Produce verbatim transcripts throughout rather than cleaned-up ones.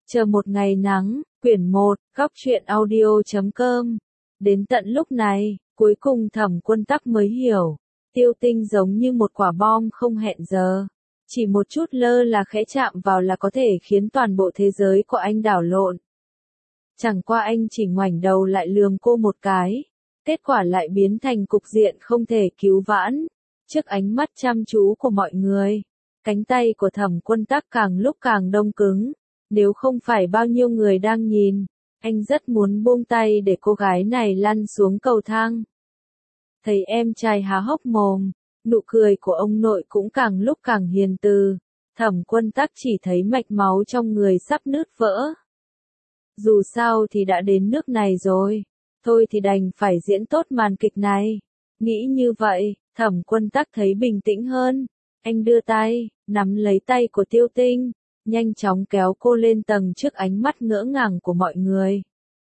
Chờ một ngày nắng, quyển một, góc truyện audio chấm com. Đến tận lúc này, cuối cùng Thẩm Quân Tắc mới hiểu, Tiêu Tinh giống như một quả bom không hẹn giờ. Chỉ một chút lơ là khẽ chạm vào là có thể khiến toàn bộ thế giới của anh đảo lộn. Chẳng qua anh chỉ ngoảnh đầu lại lườm cô một cái, kết quả lại biến thành cục diện không thể cứu vãn. Trước ánh mắt chăm chú của mọi người, cánh tay của Thẩm Quân Tắc càng lúc càng đông cứng. Nếu không phải bao nhiêu người đang nhìn, anh rất muốn buông tay để cô gái này lăn xuống cầu thang. Thấy em trai há hốc mồm, nụ cười của ông nội cũng càng lúc càng hiền từ. Thẩm Quân Tắc chỉ thấy mạch máu trong người sắp nứt vỡ. Dù sao thì đã đến nước này rồi, thôi thì đành phải diễn tốt màn kịch này. Nghĩ như vậy, Thẩm Quân Tắc thấy bình tĩnh hơn. Anh đưa tay, nắm lấy tay của Tiêu Tinh, nhanh chóng kéo cô lên tầng trước ánh mắt ngỡ ngàng của mọi người.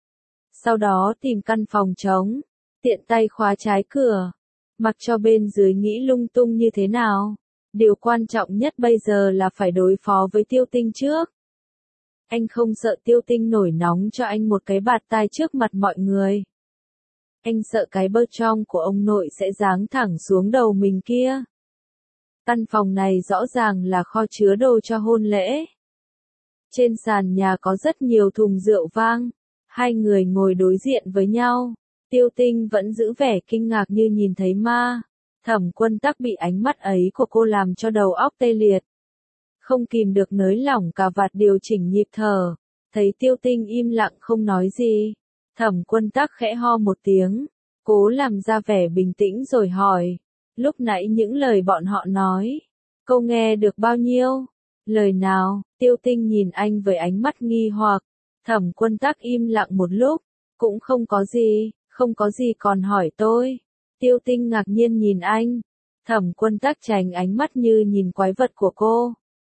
Sau đó tìm căn phòng trống, tiện tay khóa trái cửa, mặc cho bên dưới nghĩ lung tung như thế nào. Điều quan trọng nhất bây giờ là phải đối phó với Tiêu Tinh trước. Anh không sợ Tiêu Tinh nổi nóng cho anh một cái bạt tai trước mặt mọi người. Anh sợ cái bơ trong của ông nội sẽ giáng thẳng xuống đầu mình kia. Căn phòng này rõ ràng là kho chứa đồ cho hôn lễ. Trên sàn nhà có rất nhiều thùng rượu vang. Hai người ngồi đối diện với nhau. Tiêu Tinh vẫn giữ vẻ kinh ngạc như nhìn thấy ma. Thẩm Quân Tắc bị ánh mắt ấy của cô làm cho đầu óc tê liệt. Không kìm được nới lỏng cà vạt điều chỉnh nhịp thở. Thấy Tiêu Tinh im lặng không nói gì. Thẩm Quân Tắc khẽ ho một tiếng. Cố làm ra vẻ bình tĩnh rồi hỏi. Lúc nãy những lời bọn họ nói, cô nghe được bao nhiêu? Lời nào? Tiêu Tinh nhìn anh với ánh mắt nghi hoặc. Thẩm Quân Tắc im lặng một lúc, cũng không có gì, không có gì còn hỏi tôi. Tiêu Tinh ngạc nhiên nhìn anh. Thẩm Quân Tắc tránh ánh mắt như nhìn quái vật của cô.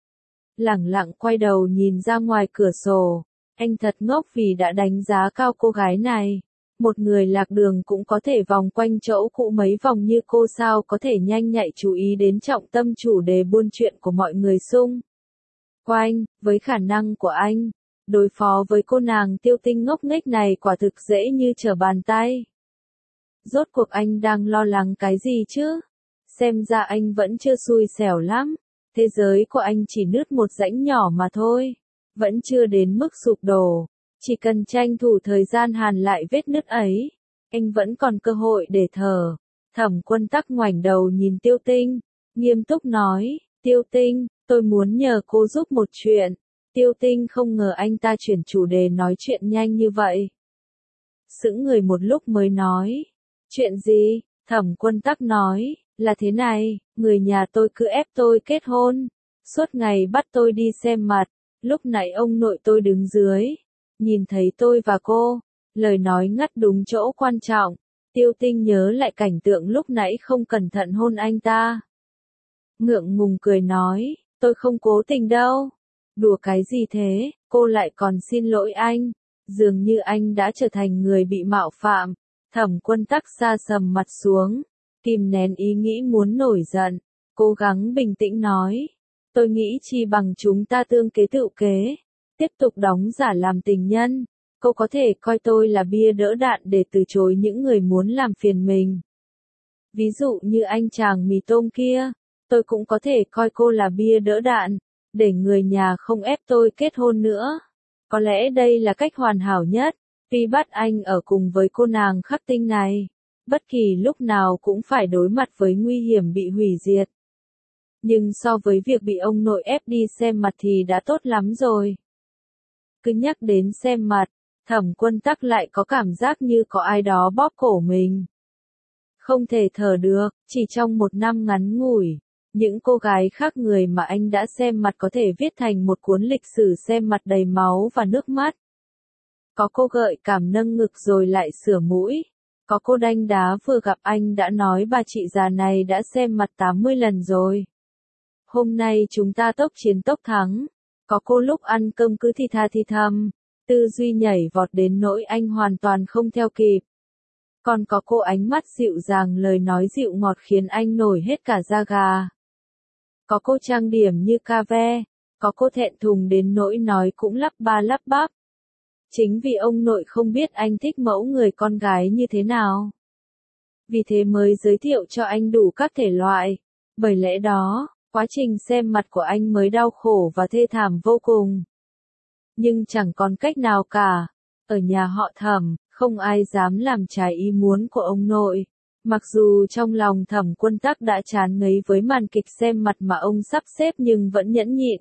Lẳng lặng quay đầu nhìn ra ngoài cửa sổ. Anh thật ngốc vì đã đánh giá cao cô gái này. Một người lạc đường cũng có thể vòng quanh chỗ cũ mấy vòng như cô, sao có thể nhanh nhạy chú ý đến trọng tâm chủ đề buôn chuyện của mọi người xung quanh. Với khả năng của anh, đối phó với cô nàng Tiêu Tinh ngốc nghếch này quả thực dễ như trở bàn tay. Rốt cuộc anh đang lo lắng cái gì chứ? Xem ra anh vẫn chưa xui xẻo lắm. Thế giới của anh chỉ nứt một rãnh nhỏ mà thôi. Vẫn chưa đến mức sụp đổ. Chỉ cần tranh thủ thời gian hàn lại vết nứt ấy, anh vẫn còn cơ hội để thở. Thẩm Quân Tắc ngoảnh đầu nhìn Tiêu Tinh, nghiêm túc nói, Tiêu Tinh, tôi muốn nhờ cô giúp một chuyện. Tiêu Tinh không ngờ anh ta chuyển chủ đề nói chuyện nhanh như vậy. Sững người một lúc mới nói, chuyện gì? Thẩm Quân Tắc nói, là thế này, người nhà tôi cứ ép tôi kết hôn, suốt ngày bắt tôi đi xem mặt, lúc nãy ông nội tôi đứng dưới. Nhìn thấy tôi và cô, lời nói ngắt đúng chỗ quan trọng. Tiêu Tinh nhớ lại cảnh tượng lúc nãy không cẩn thận hôn anh ta. Ngượng ngùng cười nói, tôi không cố tình đâu. Đùa cái gì thế, cô lại còn xin lỗi anh. Dường như anh đã trở thành người bị mạo phạm. Thẩm Quân Tắc sa sầm mặt xuống, kìm nén ý nghĩ muốn nổi giận, cố gắng bình tĩnh nói. Tôi nghĩ chi bằng chúng ta tương kế tựu kế. Tiếp tục đóng giả làm tình nhân, cô có thể coi tôi là bia đỡ đạn để từ chối những người muốn làm phiền mình. Ví dụ như anh chàng mì tôm kia, tôi cũng có thể coi cô là bia đỡ đạn, để người nhà không ép tôi kết hôn nữa. Có lẽ đây là cách hoàn hảo nhất, vì bắt anh ở cùng với cô nàng khắc tinh này. Bất kỳ lúc nào cũng phải đối mặt với nguy hiểm bị hủy diệt. Nhưng so với việc bị ông nội ép đi xem mặt thì đã tốt lắm rồi. Cứ nhắc đến xem mặt, Thẩm Quân Tắc lại có cảm giác như có ai đó bóp cổ mình. Không thể thở được, chỉ trong một năm ngắn ngủi, những cô gái khác người mà anh đã xem mặt có thể viết thành một cuốn lịch sử xem mặt đầy máu và nước mắt. Có cô gợi cảm nâng ngực rồi lại sửa mũi. Có cô đanh đá vừa gặp anh đã nói bà chị già này đã xem mặt tám mươi lần rồi. Hôm nay chúng ta tốc chiến tốc thắng. Có cô lúc ăn cơm cứ thì tha thì thầm, tư duy nhảy vọt đến nỗi anh hoàn toàn không theo kịp. Còn có cô ánh mắt dịu dàng lời nói dịu ngọt khiến anh nổi hết cả da gà. Có cô trang điểm như ca ve, Có cô thẹn thùng đến nỗi nói cũng lắp ba lắp bắp. Chính vì ông nội không biết anh thích mẫu người con gái như thế nào. Vì thế mới giới thiệu cho anh đủ các thể loại. Bởi lẽ đó, quá trình xem mặt của anh mới đau khổ và thê thảm vô cùng. Nhưng chẳng còn cách nào cả. Ở nhà họ Thẩm, không ai dám làm trái ý muốn của ông nội. Mặc dù trong lòng Thẩm Quân Tắc đã chán ngấy với màn kịch xem mặt mà ông sắp xếp nhưng vẫn nhẫn nhịn.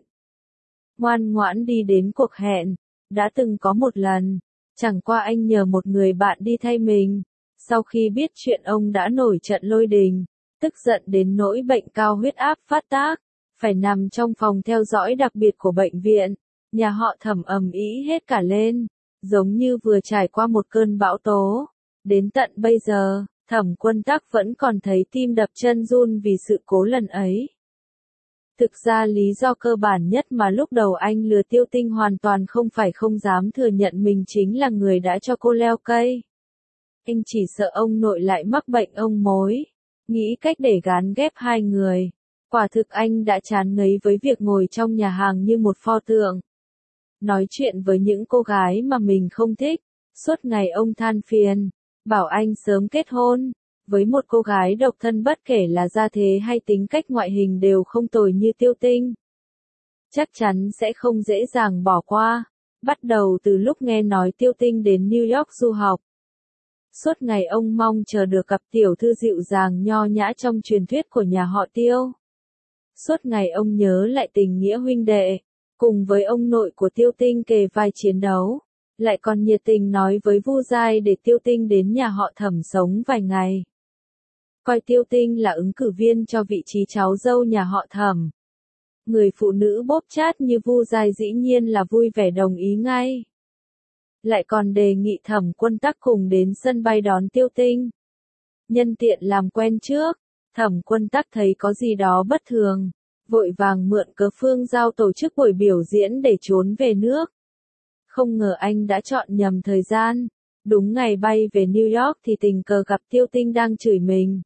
Ngoan ngoãn đi đến cuộc hẹn. Đã từng có một lần, chẳng qua anh nhờ một người bạn đi thay mình. Sau khi biết chuyện ông đã nổi trận lôi đình, tức giận đến nỗi bệnh cao huyết áp phát tác, phải nằm trong phòng theo dõi đặc biệt của bệnh viện. Nhà họ Thẩm ầm ĩ hết cả lên, giống như vừa trải qua một cơn bão tố. Đến tận bây giờ, Thẩm Quân Tắc vẫn còn thấy tim đập chân run vì sự cố lần ấy. Thực ra lý do cơ bản nhất mà lúc đầu anh lừa Tiêu Tinh hoàn toàn không phải không dám thừa nhận mình chính là người đã cho cô leo cây. Anh chỉ sợ ông nội lại mắc bệnh ông mối, nghĩ cách để gán ghép hai người. Quả thực anh đã chán ngấy với việc ngồi trong nhà hàng như một pho tượng. Nói chuyện với những cô gái mà mình không thích, suốt ngày ông than phiền, bảo anh sớm kết hôn. Với một cô gái độc thân bất kể là gia thế hay tính cách ngoại hình đều không tồi như Tiêu Tinh. Chắc chắn sẽ không dễ dàng bỏ qua, bắt đầu từ lúc nghe nói Tiêu Tinh đến New York du học. Suốt ngày ông mong chờ được gặp tiểu thư dịu dàng nho nhã trong truyền thuyết của nhà họ Tiêu. Suốt ngày ông nhớ lại tình nghĩa huynh đệ, cùng với ông nội của Tiêu Tinh kề vai chiến đấu. Lại còn nhiệt tình nói với Vu Giai để Tiêu Tinh đến nhà họ Thẩm sống vài ngày. Coi Tiêu Tinh là ứng cử viên cho vị trí cháu dâu nhà họ Thẩm. Người phụ nữ bóp chát như Vu Giai dĩ nhiên là vui vẻ đồng ý ngay. Lại còn đề nghị Thẩm Quân Tắc cùng đến sân bay đón Tiêu Tinh. Nhân tiện làm quen trước, Thẩm Quân Tắc thấy có gì đó bất thường, vội vàng mượn cớ Phương Giao tổ chức buổi biểu diễn để trốn về nước. Không ngờ anh đã chọn nhầm thời gian, đúng ngày bay về New York thì tình cờ gặp Tiêu Tinh đang chửi mình.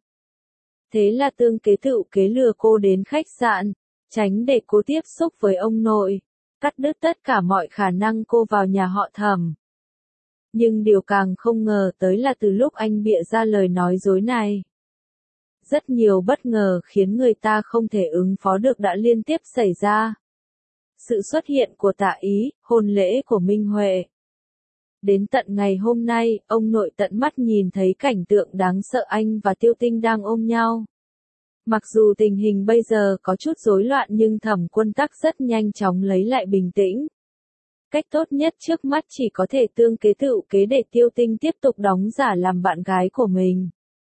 Thế là tương kế tựu kế lừa cô đến khách sạn, tránh để cô tiếp xúc với ông nội, cắt đứt tất cả mọi khả năng cô vào nhà họ Thẩm. Nhưng điều càng không ngờ tới là từ lúc anh bịa ra lời nói dối này, rất nhiều bất ngờ khiến người ta không thể ứng phó được đã liên tiếp xảy ra. Sự xuất hiện của Tạ Ý, hôn lễ của Minh Huệ. Đến tận ngày hôm nay, ông nội tận mắt nhìn thấy cảnh tượng đáng sợ anh và Tiêu Tinh đang ôm nhau. Mặc dù tình hình bây giờ có chút rối loạn nhưng Thẩm Quân Tắc rất nhanh chóng lấy lại bình tĩnh. Cách tốt nhất trước mắt chỉ có thể tương kế tựu kế để Tiêu Tinh tiếp tục đóng giả làm bạn gái của mình.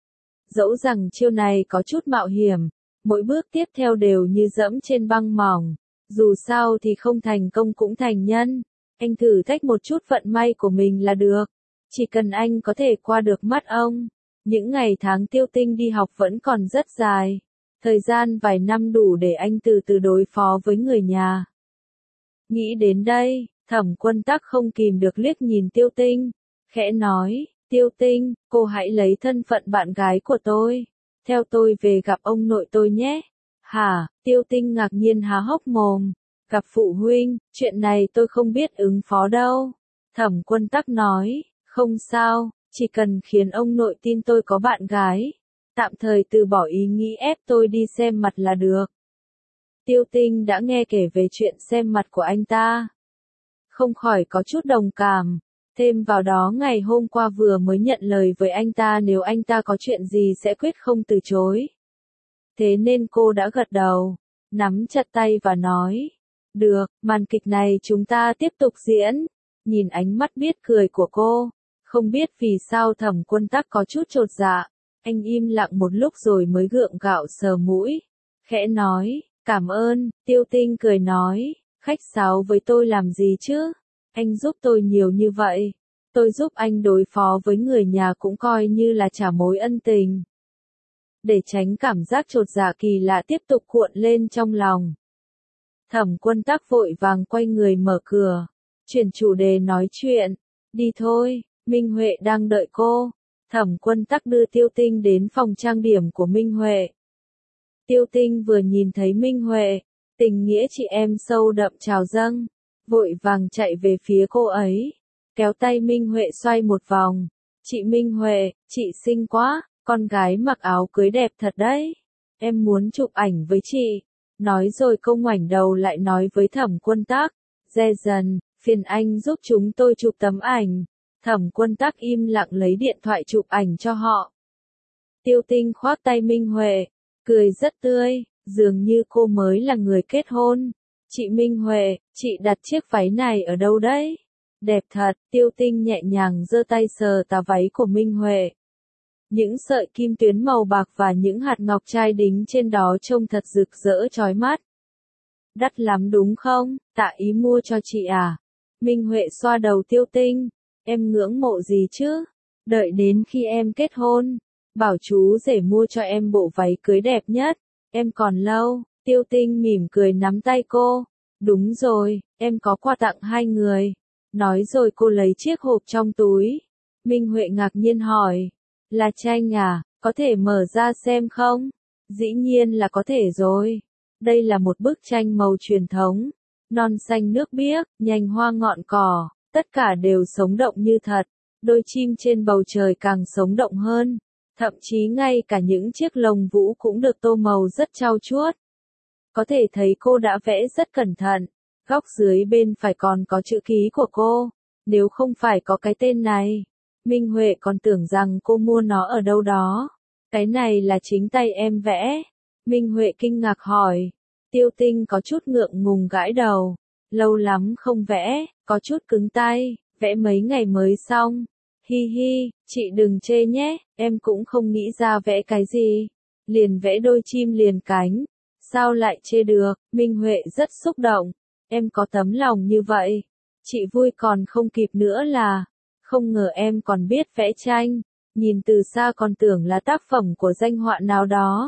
Dẫu rằng chiêu này có chút mạo hiểm, mỗi bước tiếp theo đều như dẫm trên băng mỏng. Dù sao thì không thành công cũng thành nhân. Anh thử thách một chút vận may của mình là được. Chỉ cần anh có thể qua được mắt ông. Những ngày tháng Tiêu Tinh đi học vẫn còn rất dài. Thời gian vài năm đủ để anh từ từ đối phó với người nhà. Nghĩ đến đây, Thẩm Quân Tắc không kìm được liếc nhìn Tiêu Tinh. Khẽ nói, Tiêu Tinh, cô hãy lấy thân phận bạn gái của tôi. Theo tôi về gặp ông nội tôi nhé. Hả, Tiêu Tinh ngạc nhiên há hốc mồm. Gặp phụ huynh, chuyện này tôi không biết ứng phó đâu. Thẩm Quân Tắc nói, không sao, chỉ cần khiến ông nội tin tôi có bạn gái. Tạm thời từ bỏ ý nghĩ ép tôi đi xem mặt là được. Tiêu Tinh đã nghe kể về chuyện xem mặt của anh ta. Không khỏi có chút đồng cảm. Thêm vào đó ngày hôm qua vừa mới nhận lời với anh ta nếu anh ta có chuyện gì sẽ quyết không từ chối. Thế nên cô đã gật đầu, nắm chặt tay và nói, được, màn kịch này chúng ta tiếp tục diễn. Nhìn ánh mắt biết cười của cô, không biết vì sao Thẩm Quân Tắc có chút chột dạ, anh im lặng một lúc rồi mới gượng gạo sờ mũi, khẽ nói, cảm ơn. Tiêu Tinh cười nói, khách sáo với tôi làm gì chứ, anh giúp tôi nhiều như vậy, tôi giúp anh đối phó với người nhà cũng coi như là trả mối ân tình. Để tránh cảm giác chột dạ kỳ lạ tiếp tục cuộn lên trong lòng, Thẩm Quân Tắc vội vàng quay người mở cửa, chuyển chủ đề nói chuyện, đi thôi, Minh Huệ đang đợi cô. Thẩm Quân Tắc đưa Tiêu Tinh đến phòng trang điểm của Minh Huệ. Tiêu Tinh vừa nhìn thấy Minh Huệ, Tình nghĩa chị em sâu đậm trào dâng, vội vàng chạy về phía cô ấy, kéo tay Minh Huệ xoay một vòng. Chị Minh Huệ, chị xinh quá, con gái mặc áo cưới đẹp thật đấy. Em muốn chụp ảnh với chị. Nói rồi cô ngoảnh đầu lại nói với Thẩm Quân Tắc, Dè dần, phiền anh giúp chúng tôi chụp tấm ảnh. Thẩm Quân Tắc im lặng lấy điện thoại chụp ảnh cho họ. Tiêu Tinh khoác tay Minh Huệ, cười rất tươi, dường như cô mới là người kết hôn. Chị Minh Huệ, chị đặt chiếc váy này ở đâu đấy? Đẹp thật, Tiêu Tinh nhẹ nhàng giơ tay sờ tà váy của Minh Huệ. Những sợi kim tuyến màu bạc và những hạt ngọc trai đính trên đó trông thật rực rỡ chói mắt. Đắt lắm đúng không? Tạ Ý mua cho chị à? Minh Huệ xoa đầu Tiêu Tinh. Em ngưỡng mộ gì chứ? Đợi đến khi em kết hôn, bảo chú rể mua cho em bộ váy cưới đẹp nhất. Em còn lâu. Tiêu Tinh mỉm cười nắm tay cô. Đúng rồi, em có quà tặng hai người. Nói rồi cô lấy chiếc hộp trong túi. Minh Huệ ngạc nhiên hỏi. Là tranh à, có thể mở ra xem không? Dĩ nhiên là có thể rồi. Đây là một bức tranh màu truyền thống. Non xanh nước biếc, nhành hoa ngọn cỏ, tất cả đều sống động như thật. Đôi chim trên bầu trời càng sống động hơn. Thậm chí ngay cả những chiếc lồng vũ cũng được tô màu rất trau chuốt. Có thể thấy cô đã vẽ rất cẩn thận. Góc dưới bên phải còn có chữ ký của cô. Nếu không phải có cái tên này, Minh Huệ còn tưởng rằng cô mua nó ở đâu đó. Cái này là chính tay em vẽ. Minh Huệ kinh ngạc hỏi. Tiêu Tinh có chút ngượng ngùng gãi đầu. Lâu lắm không vẽ, có chút cứng tay, vẽ mấy ngày mới xong. Hi hi, chị đừng chê nhé, em cũng không nghĩ ra vẽ cái gì. Liền vẽ đôi chim liền cánh. Sao lại chê được? Minh Huệ rất xúc động. Em có tấm lòng như vậy. Chị vui còn không kịp nữa là. Không ngờ em còn biết vẽ tranh. Nhìn từ xa còn tưởng là tác phẩm của danh họa nào đó.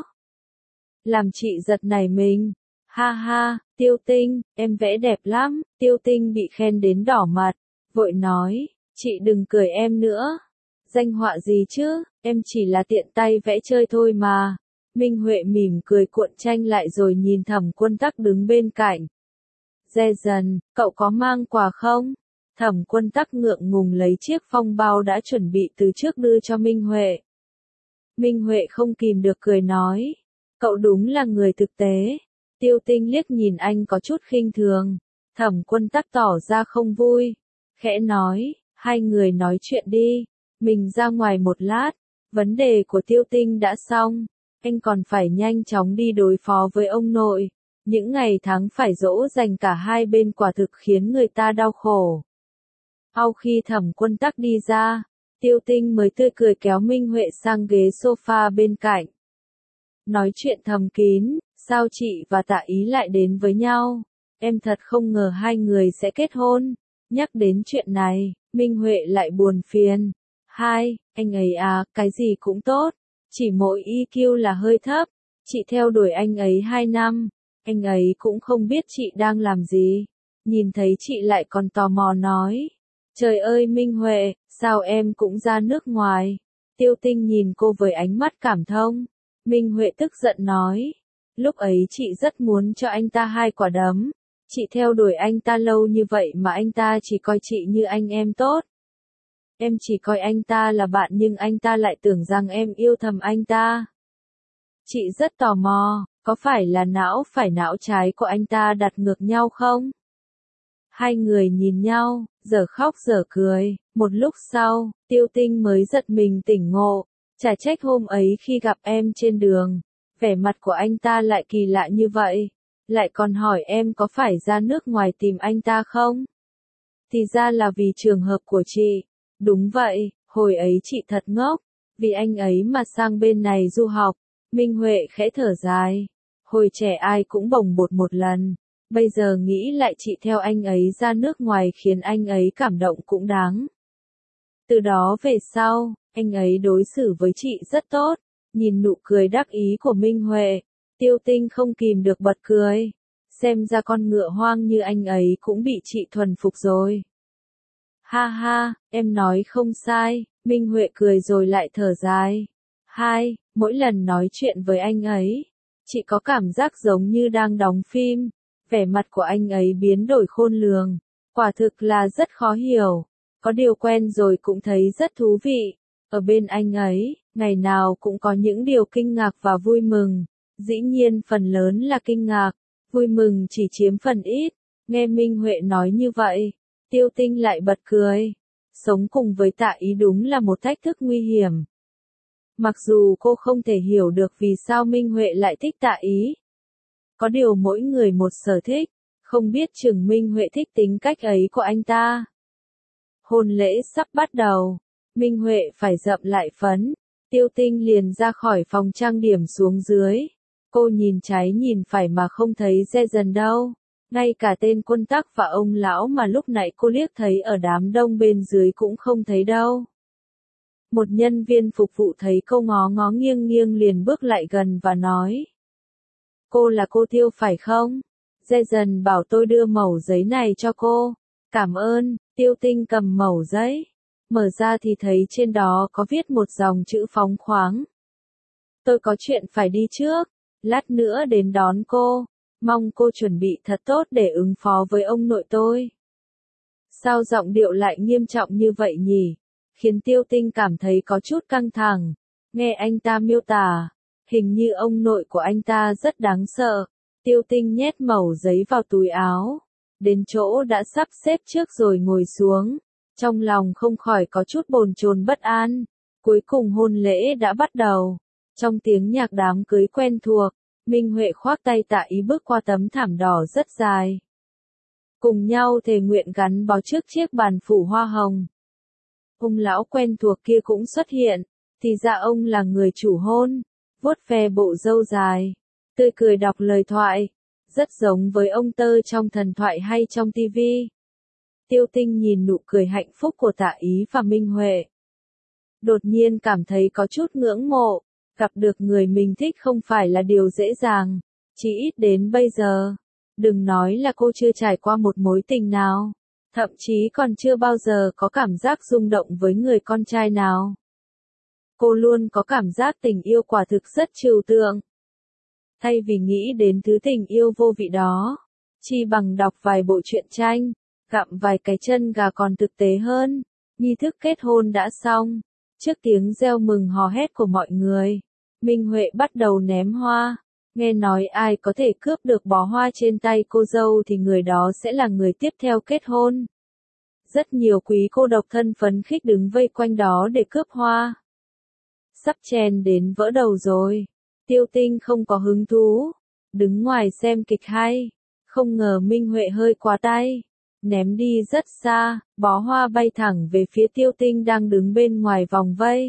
Làm chị giật nảy mình. Ha ha, Tiêu Tinh, em vẽ đẹp lắm. Tiêu Tinh bị khen đến đỏ mặt. Vội nói, chị đừng cười em nữa. Danh họa gì chứ, em chỉ là tiện tay vẽ chơi thôi mà. Minh Huệ mỉm cười cuộn tranh lại rồi nhìn Thẩm Quân Tắc đứng bên cạnh. Dè dần, cậu có mang quà không? Thẩm Quân Tắc ngượng ngùng lấy chiếc phong bao đã chuẩn bị từ trước đưa cho Minh Huệ. Minh Huệ không kìm được cười nói. Cậu đúng là người thực tế. Tiêu Tinh liếc nhìn anh có chút khinh thường. Thẩm Quân Tắc tỏ ra không vui. Khẽ nói, hai người nói chuyện đi. Mình ra ngoài một lát. Vấn đề của Tiêu Tinh đã xong. Anh còn phải nhanh chóng đi đối phó với ông nội. Những ngày tháng phải dỗ dành cả hai bên quả thực khiến người ta đau khổ. Sau khi Thẩm Quân Tắc đi ra, Tiêu Tinh mới tươi cười kéo Minh Huệ sang ghế sofa bên cạnh. Nói chuyện thầm kín, sao chị và Tạ Ý lại đến với nhau? Em thật không ngờ hai người sẽ kết hôn. Nhắc đến chuyện này, Minh Huệ lại buồn phiền. Hai, anh ấy à, cái gì cũng tốt. Chỉ mỗi i kiu là hơi thấp. Chị theo đuổi anh ấy hai năm. Anh ấy cũng không biết chị đang làm gì. Nhìn thấy chị lại còn tò mò nói. Trời ơi Minh Huệ, sao em cũng ra nước ngoài? Tiêu Tinh nhìn cô với ánh mắt cảm thông. Minh Huệ tức giận nói. Lúc ấy chị rất muốn cho anh ta hai quả đấm. Chị theo đuổi anh ta lâu như vậy mà anh ta chỉ coi chị như anh em tốt. Em chỉ coi anh ta là bạn nhưng anh ta lại tưởng rằng em yêu thầm anh ta. Chị rất tò mò, có phải là não phải não trái của anh ta đặt ngược nhau không? Hai người nhìn nhau, giờ khóc giờ cười. Một lúc sau, Tiêu Tinh mới giật mình tỉnh ngộ. Chả trách hôm ấy khi gặp em trên đường, vẻ mặt của anh ta lại kỳ lạ như vậy. Lại còn hỏi em có phải ra nước ngoài tìm anh ta không? Thì ra là vì trường hợp của chị. Đúng vậy, hồi ấy chị thật ngốc. Vì anh ấy mà sang bên này du học. Minh Huệ khẽ thở dài. Hồi trẻ ai cũng bồng bột một lần. Bây giờ nghĩ lại chị theo anh ấy ra nước ngoài khiến anh ấy cảm động cũng đáng. Từ đó về sau, anh ấy đối xử với chị rất tốt. Nhìn nụ cười đắc ý của Minh Huệ, Tiêu Tinh không kìm được bật cười. Xem ra con ngựa hoang như anh ấy cũng bị chị thuần phục rồi. Ha ha, em nói không sai, Minh Huệ cười rồi lại thở dài. Hai, mỗi lần nói chuyện với anh ấy, chị có cảm giác giống như đang đóng phim. Vẻ mặt của anh ấy biến đổi khôn lường, quả thực là rất khó hiểu. Có điều quen rồi cũng thấy rất thú vị. Ở bên anh ấy, ngày nào cũng có những điều kinh ngạc và vui mừng. Dĩ nhiên phần lớn là kinh ngạc, vui mừng chỉ chiếm phần ít. Nghe Minh Huệ nói như vậy, Tiêu Tinh lại bật cười. Sống cùng với Tạ Ý đúng là một thách thức nguy hiểm. Mặc dù cô không thể hiểu được vì sao Minh Huệ lại thích Tạ Ý. Có điều mỗi người một sở thích, không biết chừng Minh Huệ thích tính cách ấy của anh ta. Hôn lễ sắp bắt đầu, Minh Huệ phải dậm lại phấn. Tiêu Tinh liền ra khỏi phòng trang điểm xuống dưới. Cô nhìn trái nhìn phải mà không thấy Jason đâu. Ngay cả tên Quân Tắc và ông lão mà lúc nãy cô liếc thấy ở đám đông bên dưới cũng không thấy đâu. Một nhân viên phục vụ thấy cô ngó ngó nghiêng nghiêng liền bước lại gần và nói. Cô là cô Tiêu phải không? Jason bảo tôi đưa mẩu giấy này cho cô. Cảm ơn. Tiêu Tinh cầm mẩu giấy. Mở ra thì thấy trên đó có viết một dòng chữ phóng khoáng. Tôi có chuyện phải đi trước. Lát nữa đến đón cô. Mong cô chuẩn bị thật tốt để ứng phó với ông nội tôi. Sao giọng điệu lại nghiêm trọng như vậy nhỉ? Khiến Tiêu Tinh cảm thấy có chút căng thẳng. Nghe anh ta miêu tả, hình như ông nội của anh ta rất đáng sợ. Tiêu Tinh nhét mẩu giấy vào túi áo. Đến chỗ đã sắp xếp trước rồi ngồi xuống. Trong lòng không khỏi có chút bồn chồn bất an. Cuối cùng hôn lễ đã bắt đầu. Trong tiếng nhạc đám cưới quen thuộc, Minh Huệ khoác tay Tạ Ý bước qua tấm thảm đỏ rất dài. Cùng nhau thề nguyện gắn bó trước chiếc bàn phủ hoa hồng. Ông lão quen thuộc kia cũng xuất hiện, thì ra ông là người chủ hôn, vuốt ve bộ râu dài, tươi cười đọc lời thoại, rất giống với ông Tơ trong thần thoại hay trong tivi. Tiêu Tinh nhìn nụ cười hạnh phúc của Tạ Ý và Minh Huệ. Đột nhiên cảm thấy có chút ngưỡng mộ, gặp được người mình thích không phải là điều dễ dàng, chỉ ít đến bây giờ. Đừng nói là cô chưa trải qua một mối tình nào, thậm chí còn chưa bao giờ có cảm giác rung động với người con trai nào. Cô luôn có cảm giác tình yêu quả thực rất trừu tượng. Thay vì nghĩ đến thứ tình yêu vô vị đó, chi bằng đọc vài bộ truyện tranh, gặm vài cái chân gà còn thực tế hơn. Nghi thức kết hôn đã xong, trước tiếng reo mừng hò hét của mọi người, Minh Huệ bắt đầu ném hoa. Nghe nói ai có thể cướp được bó hoa trên tay cô dâu thì người đó sẽ là người tiếp theo kết hôn. Rất nhiều quý cô độc thân phấn khích đứng vây quanh đó để cướp hoa. Sắp chen đến vỡ đầu rồi. Tiêu Tinh không có hứng thú, đứng ngoài xem kịch hay. Không ngờ Minh Huệ hơi quá tay, ném đi rất xa, bó hoa bay thẳng về phía Tiêu Tinh đang đứng bên ngoài vòng vây.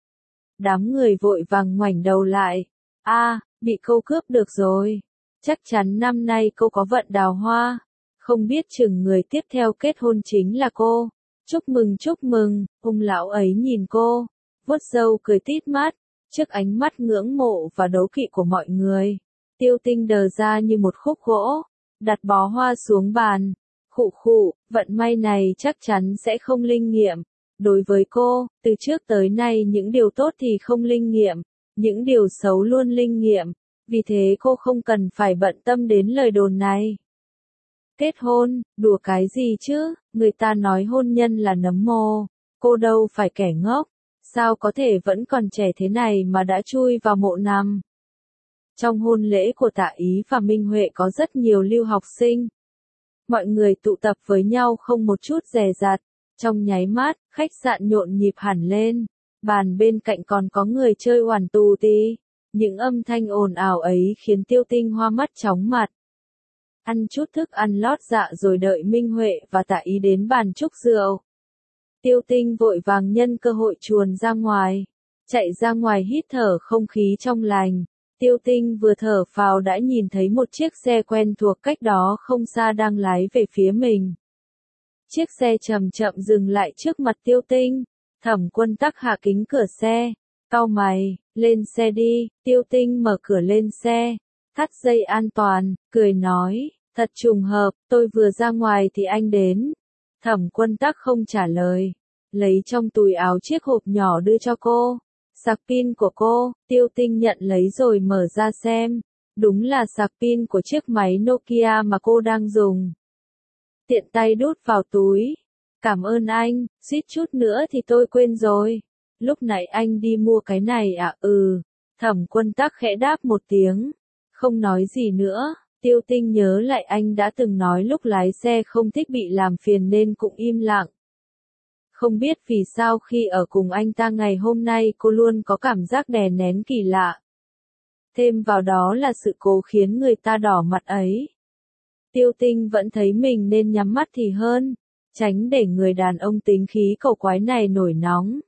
Đám người vội vàng ngoảnh đầu lại. A, à, bị cô cướp được rồi. Chắc chắn năm nay cô có vận đào hoa. Không biết chừng người tiếp theo kết hôn chính là cô. Chúc mừng chúc mừng, ông lão ấy nhìn cô, vuốt râu cười tít mắt. Trước ánh mắt ngưỡng mộ và đố kỵ của mọi người, Tiêu Tinh đờ ra như một khúc gỗ, đặt bó hoa xuống bàn. Khụ khụ, vận may này chắc chắn sẽ không linh nghiệm. Đối với cô, từ trước tới nay những điều tốt thì không linh nghiệm, những điều xấu luôn linh nghiệm, vì thế cô không cần phải bận tâm đến lời đồn này. Kết hôn, đùa cái gì chứ, người ta nói hôn nhân là nấm mồ, cô đâu phải kẻ ngốc, sao có thể vẫn còn trẻ thế này mà đã chui vào mộ nằm. Trong hôn lễ của Tạ Ý và Minh Huệ có rất nhiều lưu học sinh. Mọi người tụ tập với nhau không một chút dè dặt, trong nháy mắt, khách sạn nhộn nhịp hẳn lên, bàn bên cạnh còn có người chơi oằn tù tí. Những âm thanh ồn ào ấy khiến Tiêu Tinh hoa mắt chóng mặt. Ăn chút thức ăn lót dạ rồi đợi Minh Huệ và Tạ Ý đến bàn chúc rượu. Tiêu Tinh vội vàng nhân cơ hội chuồn ra ngoài, chạy ra ngoài hít thở không khí trong lành. Tiêu Tinh vừa thở phào đã nhìn thấy một chiếc xe quen thuộc cách đó không xa đang lái về phía mình. Chiếc xe chậm chậm dừng lại trước mặt Tiêu Tinh. Thẩm Quân Tắc hạ kính cửa xe, cau mày, lên xe đi. Tiêu Tinh mở cửa lên xe, thắt dây an toàn, cười nói, thật trùng hợp, tôi vừa ra ngoài thì anh đến. Thẩm Quân Tắc không trả lời, lấy trong túi áo chiếc hộp nhỏ đưa cho cô. Sạc pin của cô, Tiêu Tinh nhận lấy rồi mở ra xem. Đúng là sạc pin của chiếc máy Nokia mà cô đang dùng. Tiện tay đút vào túi. Cảm ơn anh, suýt chút nữa thì tôi quên rồi. Lúc nãy anh đi mua cái này à? Ừ. Thẩm Quân Tắc khẽ đáp một tiếng. Không nói gì nữa. Tiêu Tinh nhớ lại anh đã từng nói lúc lái xe không thích bị làm phiền nên cũng im lặng. Không biết vì sao khi ở cùng anh ta ngày hôm nay cô luôn có cảm giác đè nén kỳ lạ. Thêm vào đó là sự cố khiến người ta đỏ mặt ấy. Tiêu Tinh vẫn thấy mình nên nhắm mắt thì hơn, tránh để người đàn ông tính khí cầu quái này nổi nóng.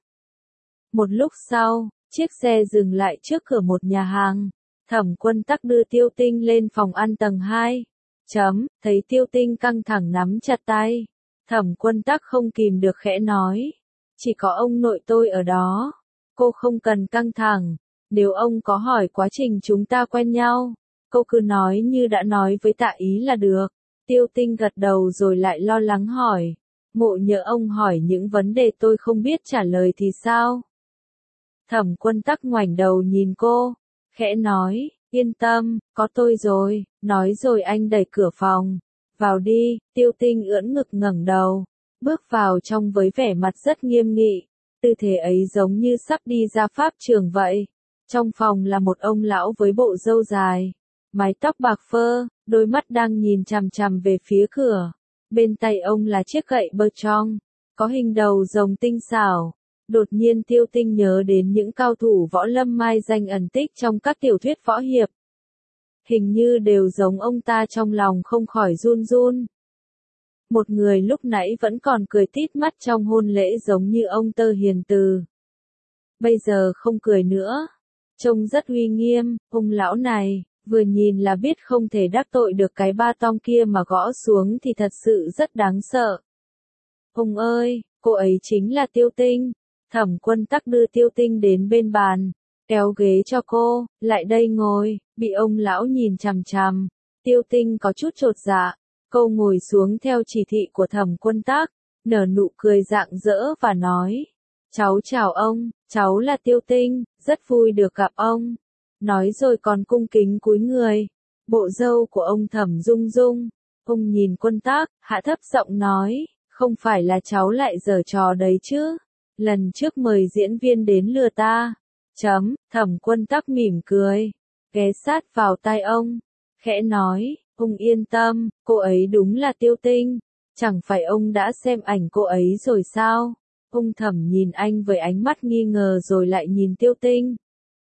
Một lúc sau, chiếc xe dừng lại trước cửa một nhà hàng. Thẩm Quân Tắc đưa Tiêu Tinh lên phòng ăn tầng hai. Chấm, thấy Tiêu Tinh căng thẳng nắm chặt tay. Thẩm Quân Tắc không kìm được khẽ nói. Chỉ có ông nội tôi ở đó. Cô không cần căng thẳng. Nếu ông có hỏi quá trình chúng ta quen nhau, cô cứ nói như đã nói với Tạ Ý là được. Tiêu Tinh gật đầu rồi lại lo lắng hỏi. Ngộ nhỡ ông hỏi những vấn đề tôi không biết trả lời thì sao? Thẩm Quân Tắc ngoảnh đầu nhìn cô, khẽ nói, yên tâm, có tôi rồi. Nói rồi anh đẩy cửa phòng. Vào đi. Tiêu Tinh ưỡn ngực ngẩng đầu, bước vào trong với vẻ mặt rất nghiêm nghị. Tư thế ấy giống như sắp đi ra pháp trường vậy. Trong phòng là một ông lão với bộ râu dài, mái tóc bạc phơ, đôi mắt đang nhìn chằm chằm về phía cửa. Bên tay ông là chiếc gậy bơ trong, có hình đầu rồng tinh xảo. Đột nhiên Tiêu Tinh nhớ đến những cao thủ võ lâm mai danh ẩn tích trong các tiểu thuyết võ hiệp. Hình như đều giống ông ta, trong lòng không khỏi run run. Một người lúc nãy vẫn còn cười tít mắt trong hôn lễ giống như ông Tơ Hiền Từ. Bây giờ không cười nữa. Trông rất uy nghiêm, ông lão này, vừa nhìn là biết không thể đắc tội được cái ba tong kia mà gõ xuống thì thật sự rất đáng sợ. Ông ơi, cô ấy chính là Tiêu Tinh. Thẩm Quân Tắc đưa Tiêu Tinh đến bên bàn, kéo ghế cho cô, lại đây ngồi. Bị ông lão nhìn chằm chằm, Tiêu Tinh có chút chột dạ. Cô ngồi xuống theo chỉ thị của Thẩm Quân Tắc, nở nụ cười rạng rỡ và nói. Cháu chào ông, cháu là Tiêu Tinh, rất vui được gặp ông. Nói rồi còn cung kính cúi người. Bộ râu của ông Thẩm rung rung. Ông nhìn Quân Tắc, hạ thấp giọng nói, không phải là cháu lại giở trò đấy chứ. Lần trước mời diễn viên đến lừa ta. Chấm, Thẩm Quân Tắc mỉm cười, ghé sát vào tai ông, khẽ nói, ông yên tâm, cô ấy đúng là Tiêu Tinh. Chẳng phải ông đã xem ảnh cô ấy rồi sao? Ông Thẩm nhìn anh với ánh mắt nghi ngờ rồi lại nhìn Tiêu Tinh.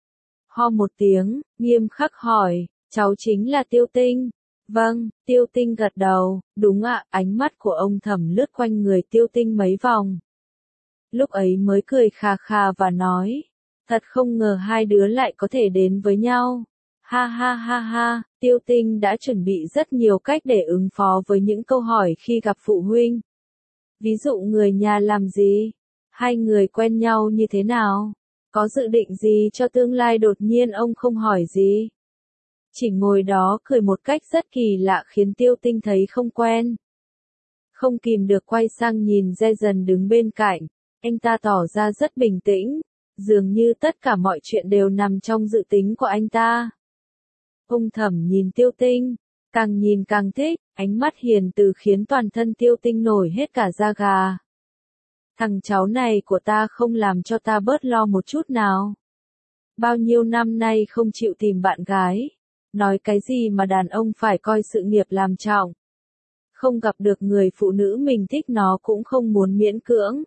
Ho một tiếng, nghiêm khắc hỏi, cháu chính là Tiêu Tinh. Vâng, Tiêu Tinh gật đầu, đúng ạ. Ánh mắt của ông Thẩm lướt quanh người Tiêu Tinh mấy vòng. Lúc ấy mới cười khà khà và nói, thật không ngờ hai đứa lại có thể đến với nhau. Ha ha ha ha, Tiêu Tinh đã chuẩn bị rất nhiều cách để ứng phó với những câu hỏi khi gặp phụ huynh. Ví dụ người nhà làm gì? Hai người quen nhau như thế nào? Có dự định gì cho tương lai? Đột nhiên ông không hỏi gì. Chỉ ngồi đó cười một cách rất kỳ lạ khiến Tiêu Tinh thấy không quen. Không kìm được quay sang nhìn Jason đứng bên cạnh. Anh ta tỏ ra rất bình tĩnh. Dường như tất cả mọi chuyện đều nằm trong dự tính của anh ta. Ông Thẩm nhìn Tiêu Tinh, càng nhìn càng thích, ánh mắt hiền từ khiến toàn thân Tiêu Tinh nổi hết cả da gà. Thằng cháu này của ta không làm cho ta bớt lo một chút nào. Bao nhiêu năm nay không chịu tìm bạn gái. Nói cái gì mà đàn ông phải coi sự nghiệp làm trọng. Không gặp được người phụ nữ mình thích nó cũng không muốn miễn cưỡng.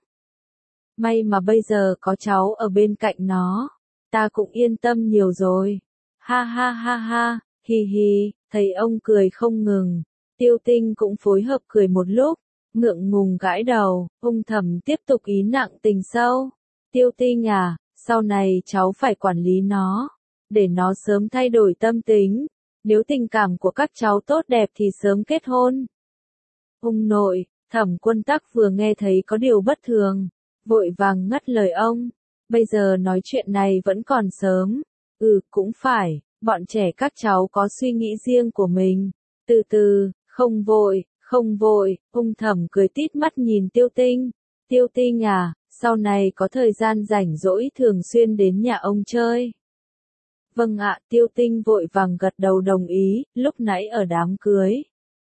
May mà bây giờ có cháu ở bên cạnh nó. Ta cũng yên tâm nhiều rồi. Ha ha ha ha, hi hi, thấy ông cười không ngừng. Tiêu Tinh cũng phối hợp cười một lúc, ngượng ngùng gãi đầu. Ông Thẩm tiếp tục ý nặng tình sâu. Tiêu Tinh à, sau này cháu phải quản lý nó, để nó sớm thay đổi tâm tính. Nếu tình cảm của các cháu tốt đẹp thì sớm kết hôn. Ông nội, Thẩm Quân Tắc vừa nghe thấy có điều bất thường, vội vàng ngắt lời ông. Bây giờ nói chuyện này vẫn còn sớm. Ừ, cũng phải, bọn trẻ các cháu có suy nghĩ riêng của mình. Từ từ, không vội, không vội. Ông Thẩm cười tít mắt nhìn Tiêu Tinh. Tiêu Tinh à, sau này có thời gian rảnh rỗi thường xuyên đến nhà ông chơi. Vâng ạ, Tiêu Tinh vội vàng gật đầu đồng ý, lúc nãy ở đám cưới.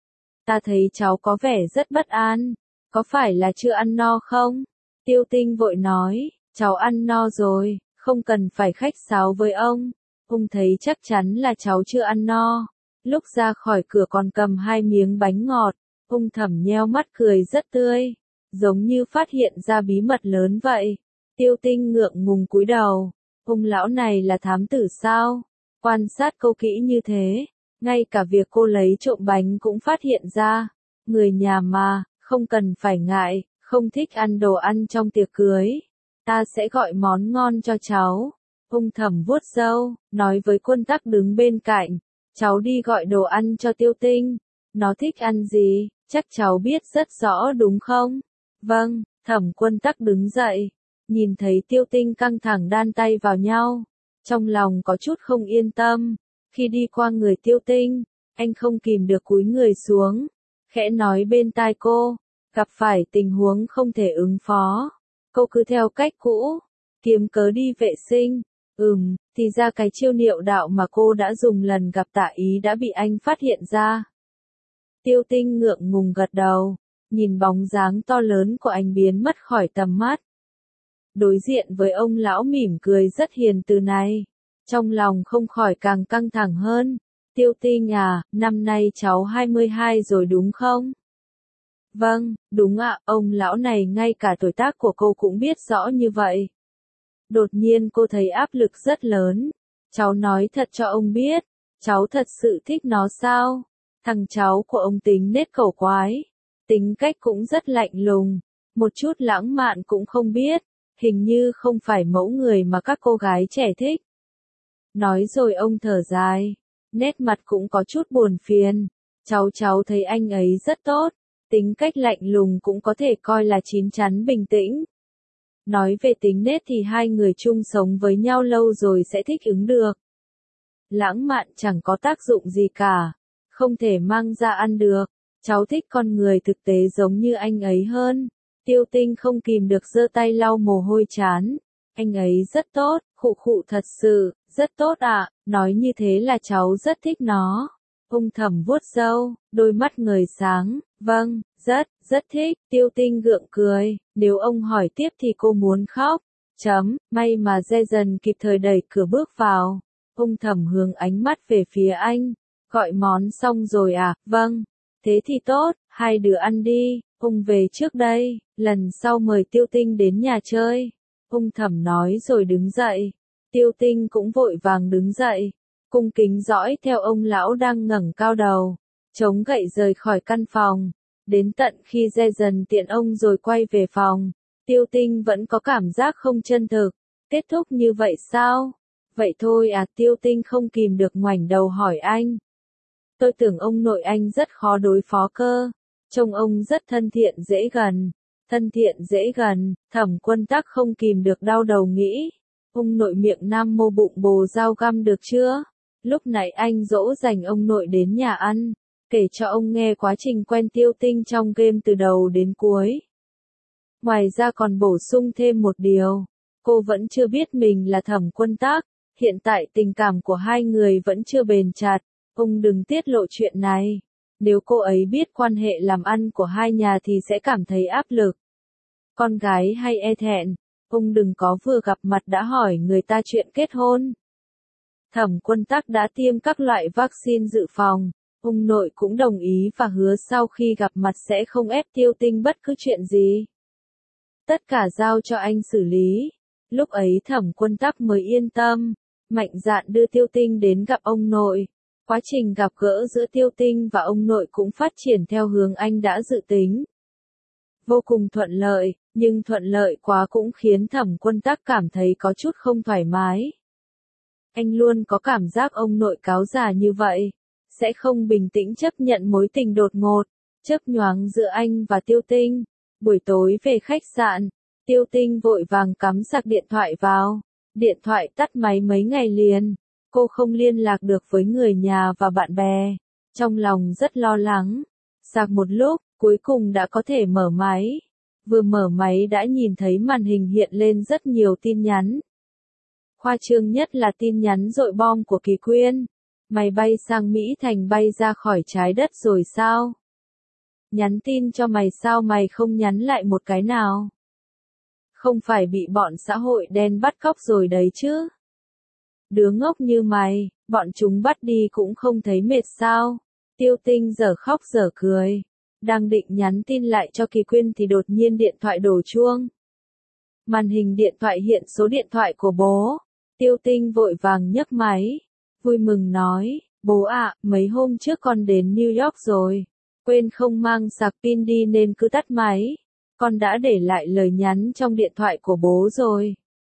Ta thấy cháu có vẻ rất bất an, có phải là chưa ăn no không? Tiêu Tinh vội nói, cháu ăn no rồi, không cần phải khách sáo với ông. Ông thấy chắc chắn là cháu chưa ăn no. Lúc ra khỏi cửa còn cầm hai miếng bánh ngọt, ông Thẩm nheo mắt cười rất tươi, giống như phát hiện ra bí mật lớn vậy. Tiêu Tinh ngượng ngùng cúi đầu, ông lão này là thám tử sao? Quan sát cô kỹ như thế, ngay cả việc cô lấy trộm bánh cũng phát hiện ra. Người nhà mà, không cần phải ngại, không thích ăn đồ ăn trong tiệc cưới. Ta sẽ gọi món ngon cho cháu. Ông Thẩm vuốt râu, nói với Quân Tắc đứng bên cạnh, cháu đi gọi đồ ăn cho Tiêu Tinh. Nó thích ăn gì, chắc cháu biết rất rõ đúng không? Vâng, Thẩm Quân Tắc đứng dậy, nhìn thấy Tiêu Tinh căng thẳng đan tay vào nhau. Trong lòng có chút không yên tâm, khi đi qua người Tiêu Tinh, anh không kìm được cúi người xuống, khẽ nói bên tai cô, gặp phải tình huống không thể ứng phó. Cô cứ theo cách cũ, kiếm cớ đi vệ sinh. Ừm, thì ra cái chiêu niệu đạo mà cô đã dùng lần gặp Tạ Ý đã bị anh phát hiện ra. Tiêu Tinh ngượng ngùng gật đầu, nhìn bóng dáng to lớn của anh biến mất khỏi tầm mắt. Đối diện với ông lão mỉm cười rất hiền từ này, trong lòng không khỏi càng căng thẳng hơn. Tiêu Tinh à, năm nay cháu hai mươi hai rồi đúng không? Vâng, đúng ạ, ông lão này ngay cả tuổi tác của cô cũng biết rõ như vậy. Đột nhiên cô thấy áp lực rất lớn. Cháu nói thật cho ông biết, cháu thật sự thích nó sao? Thằng cháu của ông tính nết cẩu quái, tính cách cũng rất lạnh lùng, một chút lãng mạn cũng không biết, hình như không phải mẫu người mà các cô gái trẻ thích. Nói rồi ông thở dài, nét mặt cũng có chút buồn phiền. Cháu cháu thấy anh ấy rất tốt, tính cách lạnh lùng cũng có thể coi là chín chắn bình tĩnh. Nói về tính nết thì hai người chung sống với nhau lâu rồi sẽ thích ứng được. Lãng mạn chẳng có tác dụng gì cả, không thể mang ra ăn được. Cháu thích con người thực tế giống như anh ấy hơn. Tiêu Tinh không kìm được giơ tay lau mồ hôi trán. Anh ấy rất tốt, khụ khụ thật sự, rất tốt ạ, nói như thế là cháu rất thích nó. Ông Thẩm vuốt râu, đôi mắt ngời sáng, vâng, rất, rất thích. Tiêu Tinh gượng cười, nếu ông hỏi tiếp thì cô muốn khóc. Chấm, may mà Jason kịp thời đẩy cửa bước vào. Ông Thẩm hướng ánh mắt về phía anh, gọi món xong rồi à, vâng, thế thì tốt, hai đứa ăn đi, ông về trước đây, lần sau mời Tiêu Tinh đến nhà chơi. Ông Thẩm nói rồi đứng dậy, Tiêu Tinh cũng vội vàng đứng dậy, cung kính dõi theo ông lão đang ngẩng cao đầu, chống gậy rời khỏi căn phòng, đến tận khi Jason tiện ông rồi quay về phòng, Tiêu Tinh vẫn có cảm giác không chân thực. Kết thúc như vậy sao? Vậy thôi à, Tiêu Tinh không kìm được ngoảnh đầu hỏi anh. Tôi tưởng ông nội anh rất khó đối phó cơ, trông ông rất thân thiện dễ gần. Thân thiện dễ gần, Thẩm Quân Tắc không kìm được đau đầu nghĩ. Ông nội miệng nam mô bụng bồ dao găm được chưa? Lúc nãy anh dỗ dành ông nội đến nhà ăn, kể cho ông nghe quá trình quen Tiêu Tinh trong game từ đầu đến cuối. Ngoài ra còn bổ sung thêm một điều, cô vẫn chưa biết mình là Thẩm Quân Tắc, hiện tại tình cảm của hai người vẫn chưa bền chặt, ông đừng tiết lộ chuyện này. Nếu cô ấy biết quan hệ làm ăn của hai nhà thì sẽ cảm thấy áp lực. Con gái hay e thẹn, ông đừng có vừa gặp mặt đã hỏi người ta chuyện kết hôn. Thẩm Quân Tắc đã tiêm các loại vaccine dự phòng, ông nội cũng đồng ý và hứa sau khi gặp mặt sẽ không ép Tiêu Tinh bất cứ chuyện gì. Tất cả giao cho anh xử lý. Lúc ấy Thẩm Quân Tắc mới yên tâm, mạnh dạn đưa Tiêu Tinh đến gặp ông nội. Quá trình gặp gỡ giữa Tiêu Tinh và ông nội cũng phát triển theo hướng anh đã dự tính. Vô cùng thuận lợi, nhưng thuận lợi quá cũng khiến Thẩm Quân Tắc cảm thấy có chút không thoải mái. Anh luôn có cảm giác ông nội cáo già như vậy, sẽ không bình tĩnh chấp nhận mối tình đột ngột, chớp nhoáng giữa anh và Tiêu Tinh. Buổi tối về khách sạn, Tiêu Tinh vội vàng cắm sạc điện thoại vào, điện thoại tắt máy mấy ngày liền. Cô không liên lạc được với người nhà và bạn bè, trong lòng rất lo lắng. Sạc một lúc, cuối cùng đã có thể mở máy. Vừa mở máy đã nhìn thấy màn hình hiện lên rất nhiều tin nhắn. Khoa trương nhất là tin nhắn dội bom của Kỳ Quyên. Mày bay sang Mỹ Thành bay ra khỏi trái đất rồi sao? Nhắn tin cho mày sao mày không nhắn lại một cái nào? Không phải bị bọn xã hội đen bắt cóc rồi đấy chứ? Đứa ngốc như mày, bọn chúng bắt đi cũng không thấy mệt sao? Tiêu Tinh dở khóc dở cười. Đang định nhắn tin lại cho Kỳ Quyên thì đột nhiên điện thoại đổ chuông. Màn hình điện thoại hiện số điện thoại của bố. Tiêu Tinh vội vàng nhấc máy. Vui mừng nói, bố ạ, mấy hôm trước con đến New York rồi. Quên không mang sạc pin đi nên cứ tắt máy. Con đã để lại lời nhắn trong điện thoại của bố rồi.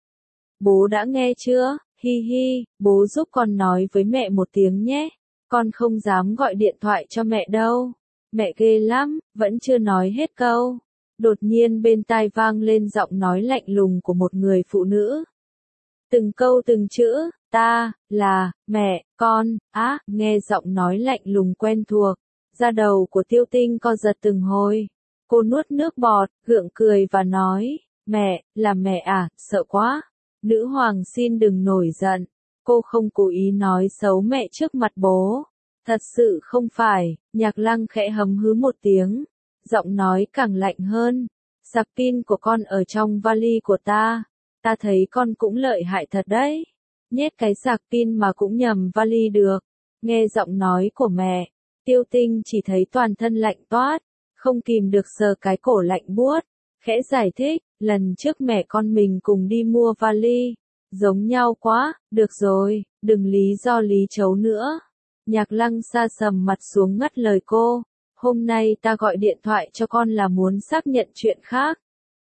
Bố đã nghe chưa? Hi hi, bố giúp con nói với mẹ một tiếng nhé. Con không dám gọi điện thoại cho mẹ đâu. Mẹ ghê lắm, vẫn chưa nói hết câu. Đột nhiên bên tai vang lên giọng nói lạnh lùng của một người phụ nữ. Từng câu từng chữ, ta, là, mẹ, con, á, nghe giọng nói lạnh lùng quen thuộc. Da đầu của Tiêu Tinh co giật từng hồi. Cô nuốt nước bọt, gượng cười và nói, mẹ, là mẹ à, sợ quá. Nữ hoàng xin đừng nổi giận. Cô không cố ý nói xấu mẹ trước mặt bố. Thật sự không phải, Nhạc Lăng khẽ hấm hứ một tiếng. Giọng nói càng lạnh hơn. Sạc pin của con ở trong vali của ta. Ta thấy con cũng lợi hại thật đấy. Nhét cái sạc pin mà cũng nhầm vali được. Nghe giọng nói của mẹ, Tiêu Tinh chỉ thấy toàn thân lạnh toát. Không kìm được sờ cái cổ lạnh buốt. Khẽ giải thích, lần trước mẹ con mình cùng đi mua vali. Giống nhau quá, được rồi, đừng lý do lý chấu nữa. Nhạc Lăng sa sầm mặt xuống ngắt lời cô. Hôm nay ta gọi điện thoại cho con là muốn xác nhận chuyện khác.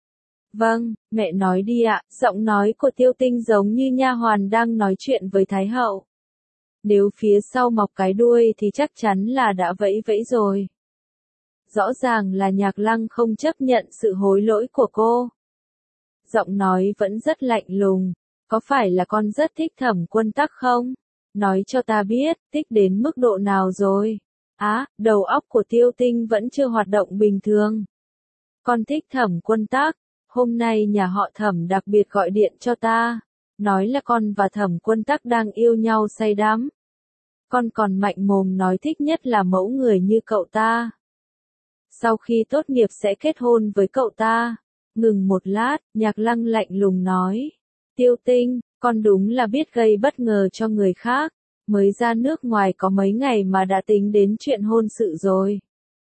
Vâng, mẹ nói đi ạ, giọng nói của Tiêu Tinh giống như nha hoàn đang nói chuyện với Thái hậu. Nếu phía sau mọc cái đuôi thì chắc chắn là đã vẫy vẫy rồi. Rõ ràng là Nhạc Lăng không chấp nhận sự hối lỗi của cô. Giọng nói vẫn rất lạnh lùng. Có phải là con rất thích Thẩm Quân Tắc không? Nói cho ta biết, thích đến mức độ nào rồi? Á, đầu óc của Tiêu Tinh vẫn chưa hoạt động bình thường. Con thích Thẩm Quân Tắc. Hôm nay nhà họ Thẩm đặc biệt gọi điện cho ta. Nói là con và Thẩm Quân Tắc đang yêu nhau say đắm. Con còn mạnh mồm nói thích nhất là mẫu người như cậu ta. Sau khi tốt nghiệp sẽ kết hôn với cậu ta. Ngừng một lát, Nhạc Lăng lạnh lùng nói. Tiêu Tinh, con đúng là biết gây bất ngờ cho người khác. Mới ra nước ngoài có mấy ngày mà đã tính đến chuyện hôn sự rồi.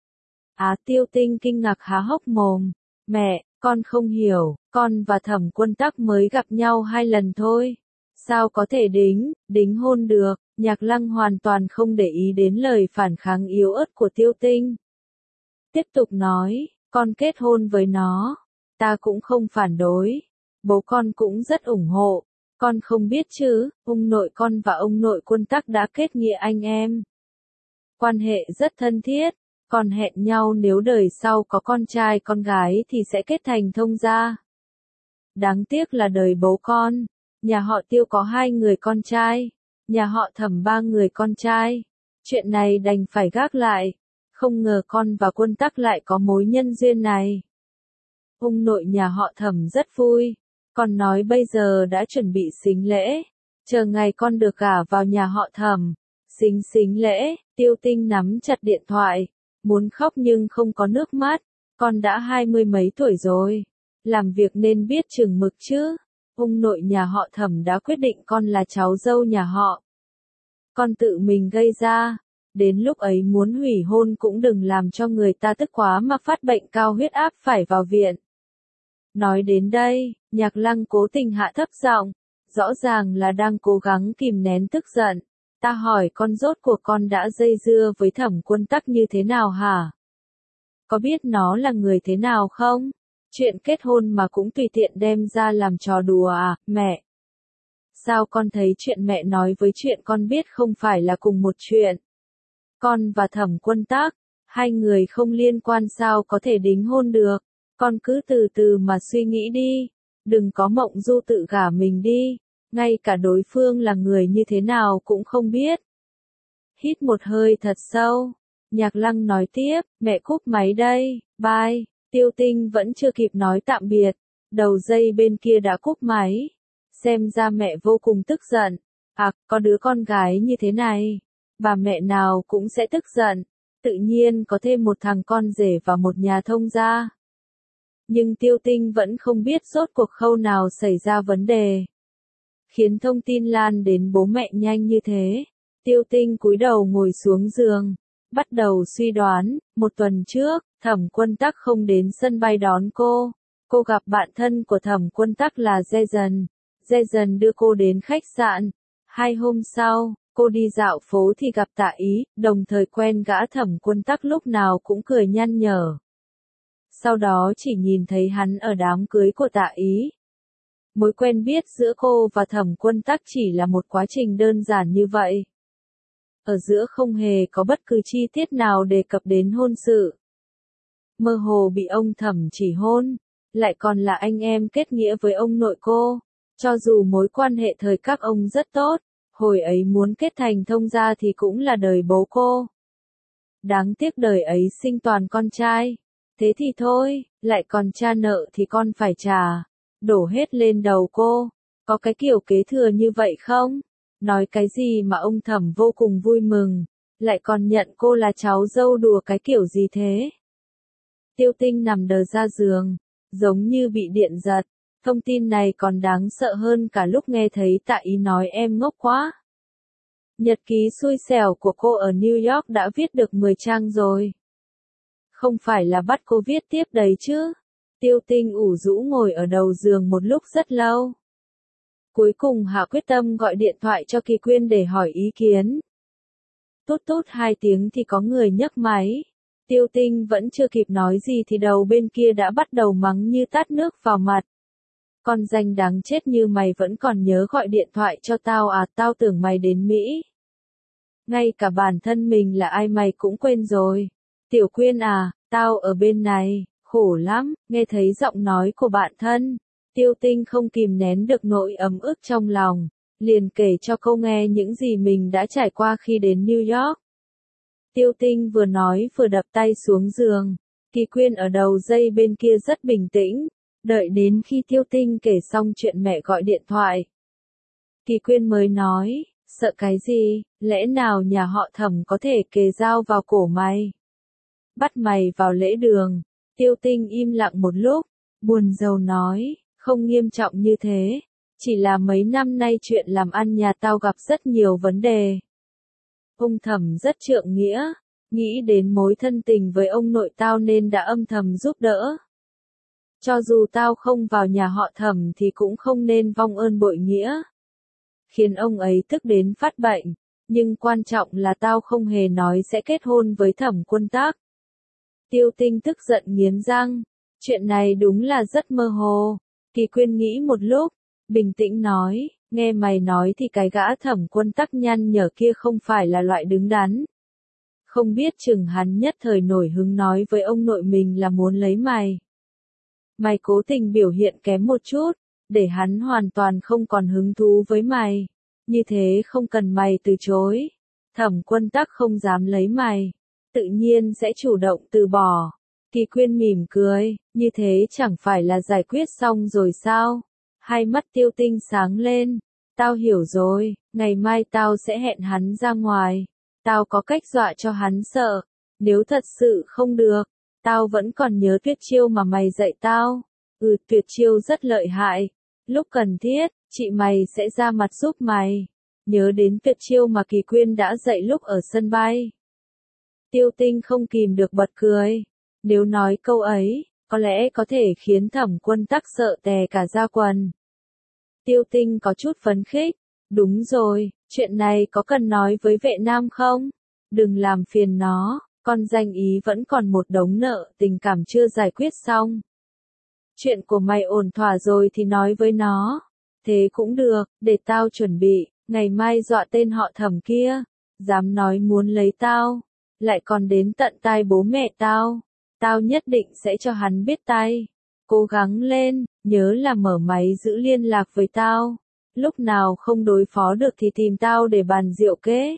Á, Tiêu Tinh kinh ngạc há hốc mồm. Mẹ, con không hiểu, con và Thẩm Quân Tắc mới gặp nhau hai lần thôi. Sao có thể đính, đính hôn được? Nhạc Lăng hoàn toàn không để ý đến lời phản kháng yếu ớt của Tiêu Tinh. Tiếp tục nói, con kết hôn với nó. Ta cũng không phản đối. Bố con cũng rất ủng hộ. Con không biết chứ, ông nội con và ông nội Quân Tắc đã kết nghĩa anh em. Quan hệ rất thân thiết. Còn hẹn nhau nếu đời sau có con trai con gái thì sẽ kết thành thông gia. Đáng tiếc là đời bố con. Nhà họ Tiêu có hai người con trai. Nhà họ Thẩm ba người con trai. Chuyện này đành phải gác lại. Không ngờ con và Quân Tắc lại có mối nhân duyên này. Ông nội nhà họ Thẩm rất vui. Con nói bây giờ đã chuẩn bị sính lễ. Chờ ngày con được gả vào nhà họ Thẩm. Sính sính lễ, Tiêu Tinh nắm chặt điện thoại. Muốn khóc nhưng không có nước mắt. Con đã hai mươi mấy tuổi rồi. Làm việc nên biết chừng mực chứ. Ông nội nhà họ Thẩm đã quyết định con là cháu dâu nhà họ. Con tự mình gây ra. Đến lúc ấy muốn hủy hôn cũng đừng làm cho người ta tức quá mà phát bệnh cao huyết áp phải vào viện. Nói đến đây, Nhạc Lăng cố tình hạ thấp giọng. Rõ ràng là đang cố gắng kìm nén tức giận. Ta hỏi con rốt cuộc con đã dây dưa với Thẩm Quân Tắc như thế nào hả? Có biết nó là người thế nào không? Chuyện kết hôn mà cũng tùy tiện đem ra làm trò đùa à, mẹ? Sao con thấy chuyện mẹ nói với chuyện con biết không phải là cùng một chuyện? Con và Thẩm Quân Tắc, hai người không liên quan sao có thể đính hôn được? Con cứ từ từ mà suy nghĩ đi. Đừng có mộng du tự gả mình đi. Ngay cả đối phương là người như thế nào cũng không biết. Hít một hơi thật sâu. Nhạc Lăng nói tiếp, mẹ cúp máy đây, bye. Tiêu Tinh vẫn chưa kịp nói tạm biệt. Đầu dây bên kia đã cúp máy. Xem ra mẹ vô cùng tức giận. À, có đứa con gái như thế này, bà mẹ nào cũng sẽ tức giận. Tự nhiên có thêm một thằng con rể và một nhà thông gia. Nhưng Tiêu Tinh vẫn không biết rốt cuộc khâu nào xảy ra vấn đề, khiến thông tin lan đến bố mẹ nhanh như thế. Tiêu Tinh cúi đầu ngồi xuống giường, bắt đầu suy đoán. Một tuần trước, Thẩm Quân Tắc không đến sân bay đón cô. Cô gặp bạn thân của Thẩm Quân Tắc là Jason. Jason đưa cô đến khách sạn. Hai hôm sau, cô đi dạo phố thì gặp Tạ Ý, đồng thời quen gã Thẩm Quân Tắc lúc nào cũng cười nhăn nhở. Sau đó chỉ nhìn thấy hắn ở đám cưới của Tạ Ý. Mối quen biết giữa cô và Thẩm Quân Tắc chỉ là một quá trình đơn giản như vậy. Ở giữa không hề có bất cứ chi tiết nào đề cập đến hôn sự. Mơ hồ bị ông Thẩm chỉ hôn, lại còn là anh em kết nghĩa với ông nội cô. Cho dù mối quan hệ thời các ông rất tốt, hồi ấy muốn kết thành thông gia thì cũng là đời bố cô. Đáng tiếc đời ấy sinh toàn con trai. Thế thì thôi, lại còn cha nợ thì con phải trả. Đổ hết lên đầu cô. Có cái kiểu kế thừa như vậy không? Nói cái gì mà ông Thẩm vô cùng vui mừng, lại còn nhận cô là cháu dâu, đùa cái kiểu gì thế? Tiêu Tinh nằm đờ ra giường, giống như bị điện giật. Thông tin này còn đáng sợ hơn cả lúc nghe thấy Tạ Ý nói em ngốc quá. Nhật ký xui xẻo của cô ở New York đã viết được mười trang rồi. Không phải là bắt cô viết tiếp đấy chứ? Tiêu Tinh ủ rũ ngồi ở đầu giường một lúc rất lâu. Cuối cùng hạ quyết tâm gọi điện thoại cho Kỳ Quyên để hỏi ý kiến. Tút tút hai tiếng thì có người nhấc máy. Tiêu Tinh vẫn chưa kịp nói gì thì đầu bên kia đã bắt đầu mắng như tát nước vào mặt. Con danh đáng chết như mày vẫn còn nhớ gọi điện thoại cho tao à, tao tưởng mày đến Mỹ. Ngay cả bản thân mình là ai mày cũng quên rồi. Tiểu Quyên à, tao ở bên này, khổ lắm. Nghe thấy giọng nói của bạn thân, Tiêu Tinh không kìm nén được nỗi ấm ức trong lòng, liền kể cho cô nghe những gì mình đã trải qua khi đến New York. Tiêu Tinh vừa nói vừa đập tay xuống giường. Kỳ Quyên ở đầu dây bên kia rất bình tĩnh, đợi đến khi Tiêu Tinh kể xong chuyện mẹ gọi điện thoại. Kỳ Quyên mới nói, sợ cái gì, lẽ nào nhà họ Thẩm có thể kề dao vào cổ mày? Bắt mày vào lễ đường. Tiêu Tinh im lặng một lúc, buồn rầu nói, không nghiêm trọng như thế, chỉ là mấy năm nay chuyện làm ăn nhà tao gặp rất nhiều vấn đề. Ông Thẩm rất trượng nghĩa, nghĩ đến mối thân tình với ông nội tao nên đã âm thầm giúp đỡ. Cho dù tao không vào nhà họ Thẩm thì cũng không nên vong ơn bội nghĩa. Khiến ông ấy tức đến phát bệnh, nhưng quan trọng là tao không hề nói sẽ kết hôn với Thẩm Quân Tắc. Tiêu Tinh tức giận nghiến răng, chuyện này đúng là rất mơ hồ. Kỳ Quyên nghĩ một lúc, bình tĩnh nói, nghe mày nói thì cái gã Thẩm Quân Tắc nhăn nhở kia không phải là loại đứng đắn. Không biết chừng hắn nhất thời nổi hứng nói với ông nội mình là muốn lấy mày. Mày cố tình biểu hiện kém một chút, để hắn hoàn toàn không còn hứng thú với mày. Như thế không cần mày từ chối. Thẩm Quân Tắc không dám lấy mày, tự nhiên sẽ chủ động từ bỏ. Kỳ Quyên mỉm cười, như thế chẳng phải là giải quyết xong rồi sao? Hai mắt Tiêu Tinh sáng lên. Tao hiểu rồi, ngày mai tao sẽ hẹn hắn ra ngoài. Tao có cách dọa cho hắn sợ. Nếu thật sự không được, tao vẫn còn nhớ tuyệt chiêu mà mày dạy tao. Ừ, tuyệt chiêu rất lợi hại. Lúc cần thiết, chị mày sẽ ra mặt giúp mày. Nhớ đến tuyệt chiêu mà Kỳ Quyên đã dạy lúc ở sân bay. Tiêu Tinh không kìm được bật cười. Nếu nói câu ấy, có lẽ có thể khiến Thẩm Quân Tắc sợ tè cả da quần. Tiêu Tinh có chút phấn khích. Đúng rồi, chuyện này có cần nói với vệ nam không? Đừng làm phiền nó, con danh ý vẫn còn một đống nợ tình cảm chưa giải quyết xong. Chuyện của mày ổn thỏa rồi thì nói với nó. Thế cũng được, để tao chuẩn bị, ngày mai dọa tên họ Thẩm kia. Dám nói muốn lấy tao, lại còn đến tận tai bố mẹ tao. Tao nhất định sẽ cho hắn biết tay. Cố gắng lên, nhớ là mở máy giữ liên lạc với tao. Lúc nào không đối phó được thì tìm tao để bàn diệu kế.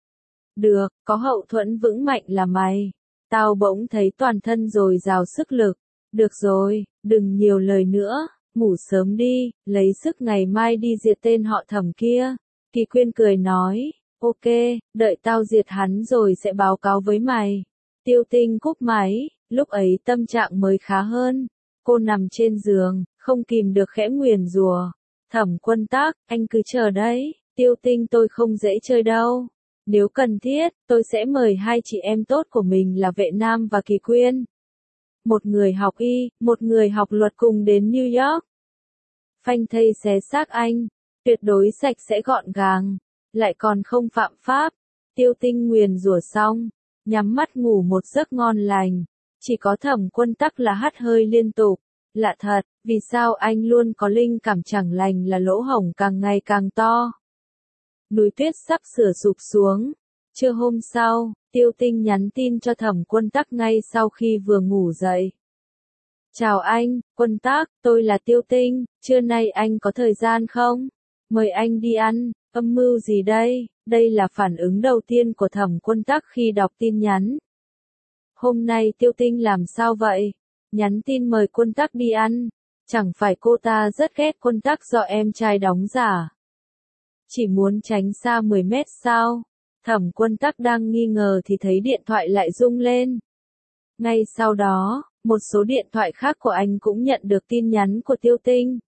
Được, có hậu thuẫn vững mạnh là mày. Tao bỗng thấy toàn thân dồi dào sức lực. Được rồi, đừng nhiều lời nữa. ngủ sớm đi, lấy sức ngày mai đi diệt tên họ Thẩm kia. Kỳ Quyên cười nói, ok, đợi tao diệt hắn rồi sẽ báo cáo với mày. Tiêu Tinh cúp máy, lúc ấy tâm trạng mới khá hơn. Cô nằm trên giường, không kìm được khẽ nguyền rủa. Thẩm Quân Tắc, anh cứ chờ đấy, Tiêu Tinh tôi không dễ chơi đâu. Nếu cần thiết, tôi sẽ mời hai chị em tốt của mình là Vệ Nam và Kỳ Quyên. Một người học y, một người học luật cùng đến New York. Phanh thây xé xác anh, tuyệt đối sạch sẽ gọn gàng, lại còn không phạm pháp. Tiêu Tinh nguyền rủa xong, nhắm mắt ngủ một giấc ngon lành. Chỉ có Thẩm Quân Tắc là hắt hơi liên tục. Lạ thật, vì sao anh luôn có linh cảm chẳng lành là lỗ hổng càng ngày càng to. Núi tuyết sắp sửa sụp xuống. Trưa hôm sau, Tiêu Tinh nhắn tin cho Thẩm Quân Tắc ngay sau khi vừa ngủ dậy. Chào anh, Quân Tắc, tôi là Tiêu Tinh, trưa nay anh có thời gian không? Mời anh đi ăn, âm mưu gì đây? Đây là phản ứng đầu tiên của Thẩm Quân Tắc khi đọc tin nhắn. Hôm nay Tiêu Tinh làm sao vậy? Nhắn tin mời Quân Tắc đi ăn. Chẳng phải cô ta rất ghét Quân Tắc do em trai đóng giả. Chỉ muốn tránh xa mười mét sao? Thẩm Quân Tắc đang nghi ngờ thì thấy điện thoại lại rung lên. Ngay sau đó, một số điện thoại khác của anh cũng nhận được tin nhắn của Tiêu Tinh.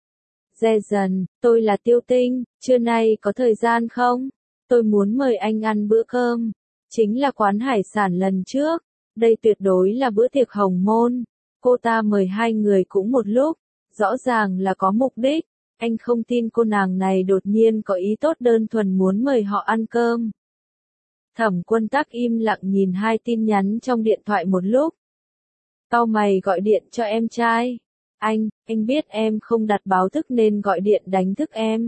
Dè dần, tôi là Tiêu Tinh, trưa nay có thời gian không? Tôi muốn mời anh ăn bữa cơm. Chính là quán hải sản lần trước. Đây tuyệt đối là bữa tiệc hồng môn. Cô ta mời hai người cũng một lúc. Rõ ràng là có mục đích. Anh không tin cô nàng này đột nhiên có ý tốt đơn thuần muốn mời họ ăn cơm. Thẩm Quân Tắc im lặng nhìn hai tin nhắn trong điện thoại một lúc. Cau mày gọi điện cho em trai. Anh, anh biết em không đặt báo thức nên gọi điện đánh thức em.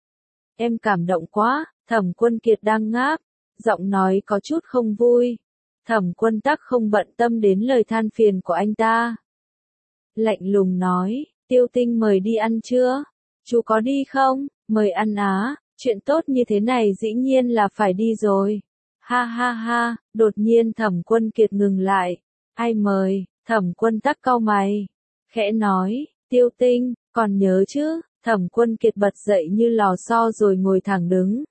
Em cảm động quá, Thẩm Quân Kiệt đang ngáp. Giọng nói có chút không vui. Thẩm Quân Tắc không bận tâm đến lời than phiền của anh ta. Lạnh lùng nói, Tiêu Tinh mời đi ăn chưa? Chú có đi không? Mời ăn á, chuyện tốt như thế này dĩ nhiên là phải đi rồi. Ha ha ha, đột nhiên Thẩm Quân Kiệt ngừng lại. Ai mời? Thẩm Quân Tắc cau mày. Khẽ nói, Tiêu Tinh, còn nhớ chứ? Thẩm Quân Kiệt bật dậy như lò xo rồi ngồi thẳng đứng.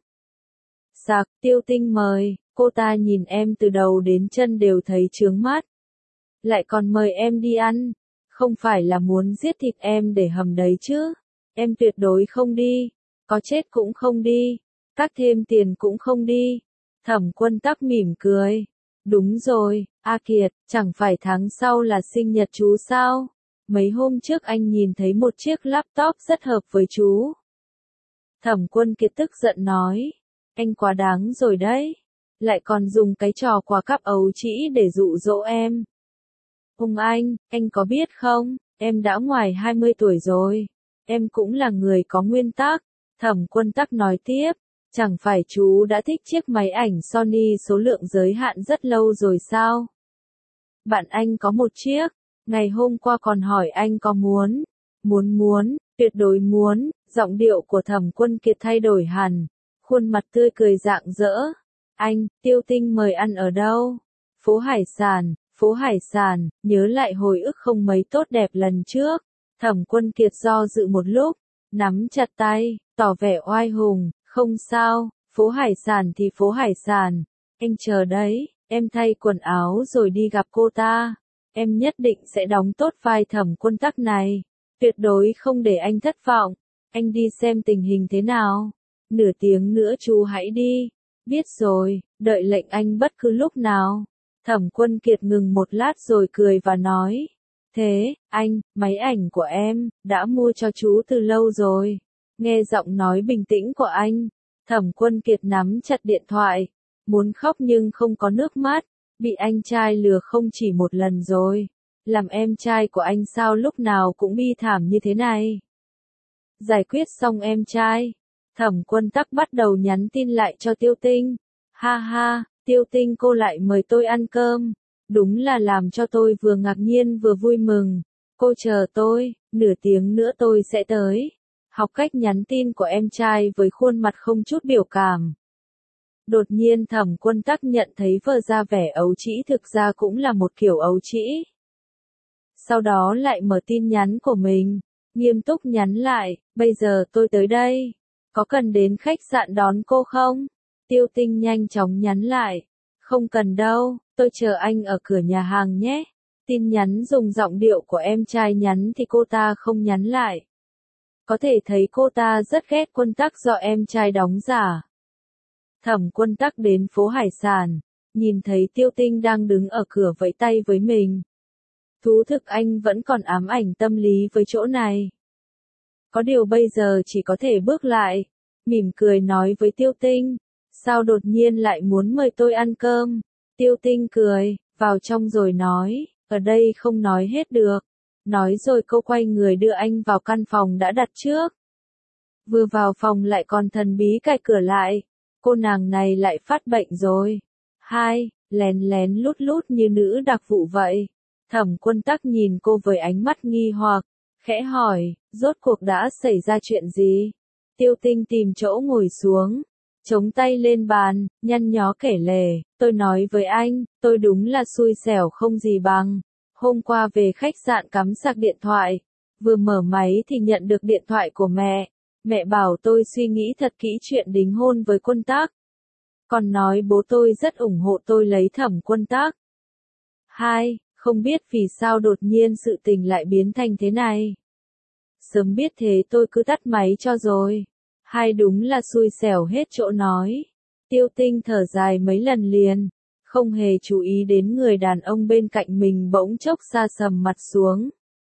Sạc, Tiêu Tinh mời, cô ta nhìn em từ đầu đến chân đều thấy chướng mắt. Lại còn mời em đi ăn, không phải là muốn giết thịt em để hầm đấy chứ. Em tuyệt đối không đi, có chết cũng không đi, cắt thêm tiền cũng không đi. Thẩm Quân Tắc mỉm cười. Đúng rồi, A Kiệt, chẳng phải tháng sau là sinh nhật chú sao? Mấy hôm trước anh nhìn thấy một chiếc laptop rất hợp với chú. Thẩm Quân Kiệt tức giận nói, anh quá đáng rồi đấy. Lại còn dùng cái trò quà cắp ấu trĩ để dụ dỗ em. Ông anh, anh có biết không, em đã ngoài hai mươi tuổi rồi. Em cũng là người có nguyên tắc. Thẩm Quân Tắc nói tiếp, chẳng phải chú đã thích chiếc máy ảnh Sony số lượng giới hạn rất lâu rồi sao? Bạn anh có một chiếc, ngày hôm qua còn hỏi anh có muốn. Muốn muốn, tuyệt đối muốn. Giọng điệu của Thẩm Quân Kiệt thay đổi hẳn, khuôn mặt tươi cười rạng rỡ. Anh, Tiêu Tinh mời ăn ở đâu? Phố Hải Sản, phố Hải Sản, nhớ lại hồi ức không mấy tốt đẹp lần trước. Thẩm Quân Kiệt do dự một lúc, nắm chặt tay, tỏ vẻ oai hùng, không sao, phố Hải Sản thì phố Hải Sản. Anh chờ đấy, em thay quần áo rồi đi gặp cô ta. Em nhất định sẽ đóng tốt vai Thẩm Quân Tắc này. Tuyệt đối không để anh thất vọng. Anh đi xem tình hình thế nào. Nửa tiếng nữa chú hãy đi. Biết rồi, đợi lệnh anh bất cứ lúc nào. Thẩm Quân Kiệt ngừng một lát rồi cười và nói. Thế, anh, máy ảnh của em, đã mua cho chú từ lâu rồi. Nghe giọng nói bình tĩnh của anh, Thẩm Quân Kiệt nắm chặt điện thoại. Muốn khóc nhưng không có nước mắt. Bị anh trai lừa không chỉ một lần rồi. Làm em trai của anh sao lúc nào cũng bi thảm như thế này. Giải quyết xong em trai. Thẩm Quân Tắc bắt đầu nhắn tin lại cho Tiêu Tinh. Ha ha, Tiêu Tinh cô lại mời tôi ăn cơm. Đúng là làm cho tôi vừa ngạc nhiên vừa vui mừng. Cô chờ tôi, nửa tiếng nữa tôi sẽ tới. Học cách nhắn tin của em trai với khuôn mặt không chút biểu cảm. Đột nhiên Thẩm Quân Tắc nhận thấy vờ ra vẻ ấu trĩ thực ra cũng là một kiểu ấu trĩ. Sau đó lại mở tin nhắn của mình. nghiêm túc nhắn lại, bây giờ tôi tới đây. Có cần đến khách sạn đón cô không? Tiêu Tinh nhanh chóng nhắn lại, không cần đâu, tôi chờ anh ở cửa nhà hàng nhé. Tin nhắn dùng giọng điệu của em trai nhắn thì cô ta không nhắn lại. Có thể thấy cô ta rất ghét Quân Tắc do em trai đóng giả. Thẩm Quân Tắc đến phố hải sản, nhìn thấy Tiêu Tinh đang đứng ở cửa vẫy tay với mình. Thú thực anh vẫn còn ám ảnh tâm lý với chỗ này. Có điều bây giờ chỉ có thể bước lại, mỉm cười nói với Tiêu Tinh, sao đột nhiên lại muốn mời tôi ăn cơm? Tiêu Tinh cười, vào trong rồi nói, ở đây không nói hết được. Nói rồi cô quay người đưa anh vào căn phòng đã đặt trước. Vừa vào phòng lại còn thần bí cài cửa lại, cô nàng này lại phát bệnh rồi. Hai, lén lén lút lút như nữ đặc vụ vậy. Thẩm Quân Tắc nhìn cô với ánh mắt nghi hoặc, khẽ hỏi, rốt cuộc đã xảy ra chuyện gì? Tiêu Tinh tìm chỗ ngồi xuống, chống tay lên bàn, nhăn nhó kể lể, tôi nói với anh, tôi đúng là xui xẻo không gì bằng. Hôm qua về khách sạn cắm sạc điện thoại, vừa mở máy thì nhận được điện thoại của mẹ. Mẹ bảo tôi suy nghĩ thật kỹ chuyện đính hôn với Quân Tắc. Còn nói bố tôi rất ủng hộ tôi lấy Thẩm Quân Tắc. Hai, không biết vì sao đột nhiên sự tình lại biến thành thế này. Sớm biết thế tôi cứ tắt máy cho rồi. Hai đúng là xui xẻo hết chỗ nói. Tiêu Tinh thở dài mấy lần liền, không hề chú ý đến người đàn ông bên cạnh mình bỗng chốc sa sầm mặt xuống.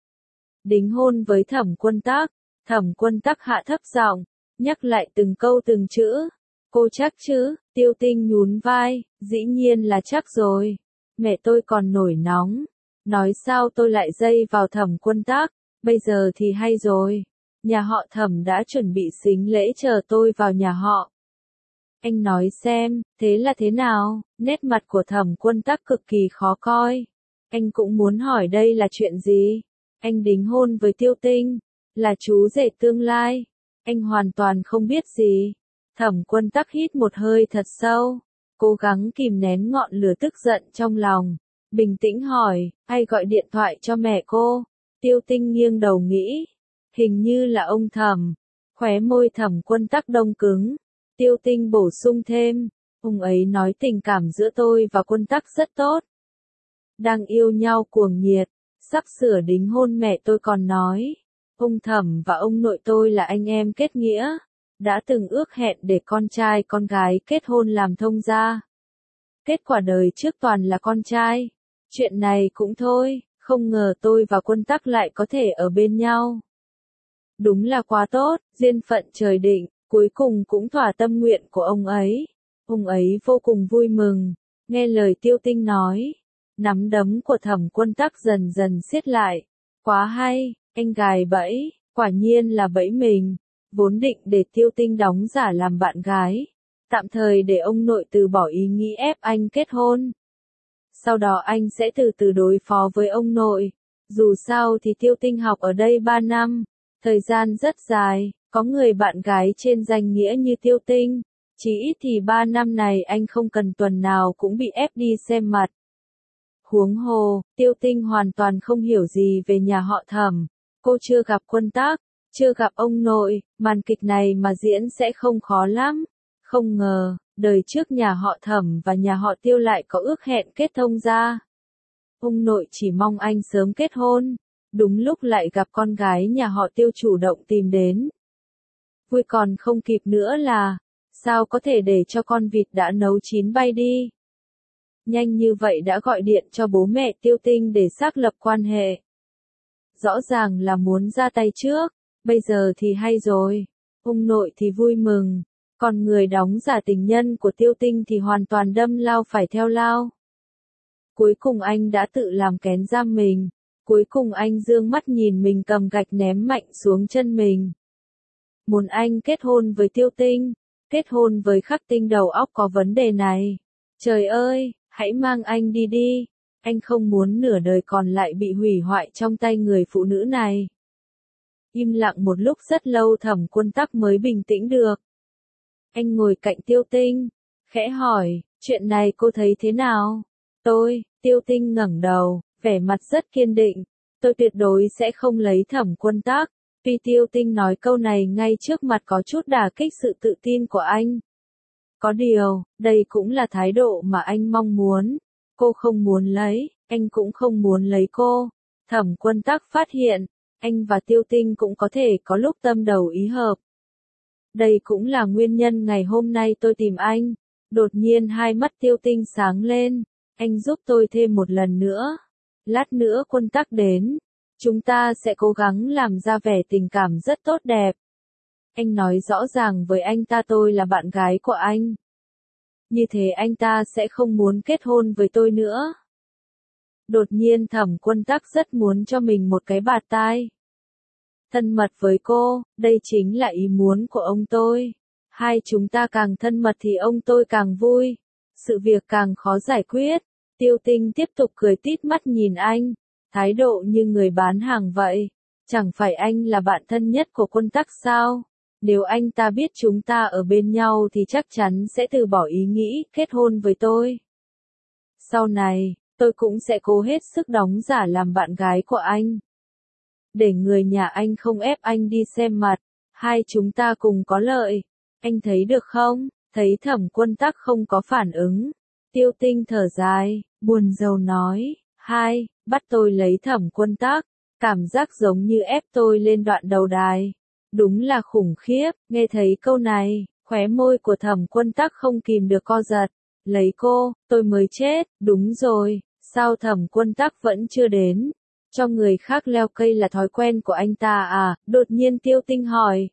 Đính hôn với Thẩm Quân Tắc. Thẩm Quân Tắc hạ thấp giọng, nhắc lại từng câu từng chữ. Cô chắc chứ? Tiêu Tinh nhún vai, dĩ nhiên là chắc rồi. Mẹ tôi còn nổi nóng. Nói sao tôi lại dây vào Thẩm Quân Tắc, bây giờ thì hay rồi. Nhà họ Thẩm đã chuẩn bị sính lễ chờ tôi vào nhà họ. Anh nói xem, thế là thế nào? Nét mặt của Thẩm Quân Tắc cực kỳ khó coi. Anh cũng muốn hỏi đây là chuyện gì? Anh đính hôn với Tiêu Tinh, là chú rể tương lai. Anh hoàn toàn không biết gì. Thẩm Quân Tắc hít một hơi thật sâu, cố gắng kìm nén ngọn lửa tức giận trong lòng. Bình tĩnh hỏi, ai gọi điện thoại cho mẹ cô? Tiêu Tinh nghiêng đầu nghĩ, hình như là ông Thẩm. Khóe môi Thẩm Quân Tắc đông cứng. Tiêu Tinh bổ sung thêm, ông ấy nói tình cảm giữa tôi và Quân Tắc rất tốt. Đang yêu nhau cuồng nhiệt, sắp sửa đính hôn mẹ tôi còn nói. Ông Thẩm và ông nội tôi là anh em kết nghĩa, đã từng ước hẹn để con trai con gái kết hôn làm thông gia. Kết quả đời trước toàn là con trai. Chuyện này cũng thôi, không ngờ tôi và Quân Tắc lại có thể ở bên nhau. Đúng là quá tốt, duyên phận trời định, cuối cùng cũng thỏa tâm nguyện của ông ấy. Ông ấy vô cùng vui mừng, nghe lời Tiêu Tinh nói. Nắm đấm của Thẩm Quân Tắc dần dần siết lại. Quá hay, anh gài bẫy, quả nhiên là bẫy mình. Vốn định để Tiêu Tinh đóng giả làm bạn gái. Tạm thời để ông nội từ bỏ ý nghĩ ép anh kết hôn. Sau đó anh sẽ từ từ đối phó với ông nội. Dù sao thì Tiêu Tinh học ở đây ba năm. Thời gian rất dài, có người bạn gái trên danh nghĩa như Tiêu Tinh. Chỉ ít thì ba năm này anh không cần tuần nào cũng bị ép đi xem mặt. Huống hồ, Tiêu Tinh hoàn toàn không hiểu gì về nhà họ Thẩm. Cô chưa gặp Quân Tắc, chưa gặp ông nội, màn kịch này mà diễn sẽ không khó lắm. Không ngờ, đời trước nhà họ Thẩm và nhà họ Tiêu lại có ước hẹn kết thông gia. Ông nội chỉ mong anh sớm kết hôn. Đúng lúc lại gặp con gái nhà họ Tiêu chủ động tìm đến. Vui còn không kịp nữa là, sao có thể để cho con vịt đã nấu chín bay đi. Nhanh như vậy đã gọi điện cho bố mẹ Tiêu Tinh để xác lập quan hệ. Rõ ràng là muốn ra tay trước, bây giờ thì hay rồi. Ông nội thì vui mừng, còn người đóng giả tình nhân của Tiêu Tinh thì hoàn toàn đâm lao phải theo lao. Cuối cùng anh đã tự làm kén giam mình. Cuối cùng anh dương mắt nhìn mình cầm gạch ném mạnh xuống chân mình. Muốn anh kết hôn với Tiêu Tinh, kết hôn với Khắc Tinh đầu óc có vấn đề này. Trời ơi, hãy mang anh đi đi. Anh không muốn nửa đời còn lại bị hủy hoại trong tay người phụ nữ này. Im lặng một lúc rất lâu Thẩm Quân Tắc mới bình tĩnh được. Anh ngồi cạnh Tiêu Tinh, khẽ hỏi, chuyện này cô thấy thế nào? Tôi, Tiêu Tinh ngẩng đầu, vẻ mặt rất kiên định. Tôi tuyệt đối sẽ không lấy Thẩm Quân Tắc. Vì Tiêu Tinh nói câu này ngay trước mặt có chút đả kích sự tự tin của anh. Có điều, đây cũng là thái độ mà anh mong muốn. Cô không muốn lấy, anh cũng không muốn lấy cô. Thẩm Quân Tắc phát hiện, anh và Tiêu Tinh cũng có thể có lúc tâm đầu ý hợp. Đây cũng là nguyên nhân ngày hôm nay tôi tìm anh. Đột nhiên hai mắt Tiêu Tinh sáng lên. Anh giúp tôi thêm một lần nữa. Lát nữa Quân Tắc đến. Chúng ta sẽ cố gắng làm ra vẻ tình cảm rất tốt đẹp. Anh nói rõ ràng với anh ta tôi là bạn gái của anh. Như thế anh ta sẽ không muốn kết hôn với tôi nữa. Đột nhiên Thẩm Quân Tắc rất muốn cho mình một cái bạt tai. Thân mật với cô, đây chính là ý muốn của ông tôi. Hai chúng ta càng thân mật thì ông tôi càng vui. Sự việc càng khó giải quyết. Tiêu Tinh tiếp tục cười tít mắt nhìn anh. Thái độ như người bán hàng vậy. Chẳng phải anh là bạn thân nhất của Quân Tắc sao? Nếu anh ta biết chúng ta ở bên nhau thì chắc chắn sẽ từ bỏ ý nghĩ kết hôn với tôi. Sau này, tôi cũng sẽ cố hết sức đóng giả làm bạn gái của anh. Để người nhà anh không ép anh đi xem mặt. Hai chúng ta cùng có lợi. Anh thấy được không? Thấy Thẩm Quân Tắc không có phản ứng. Tiêu Tinh thở dài, buồn rầu nói. Hai, bắt tôi lấy Thẩm Quân Tắc. Cảm giác giống như ép tôi lên đoạn đầu đài. Đúng là khủng khiếp. Nghe thấy câu này, khóe môi của Thẩm Quân Tắc không kìm được co giật. Lấy cô, tôi mới chết. Đúng rồi, sao Thẩm Quân Tắc vẫn chưa đến? Cho người khác leo cây là thói quen của anh ta à? Đột nhiên Tiêu Tinh hỏi.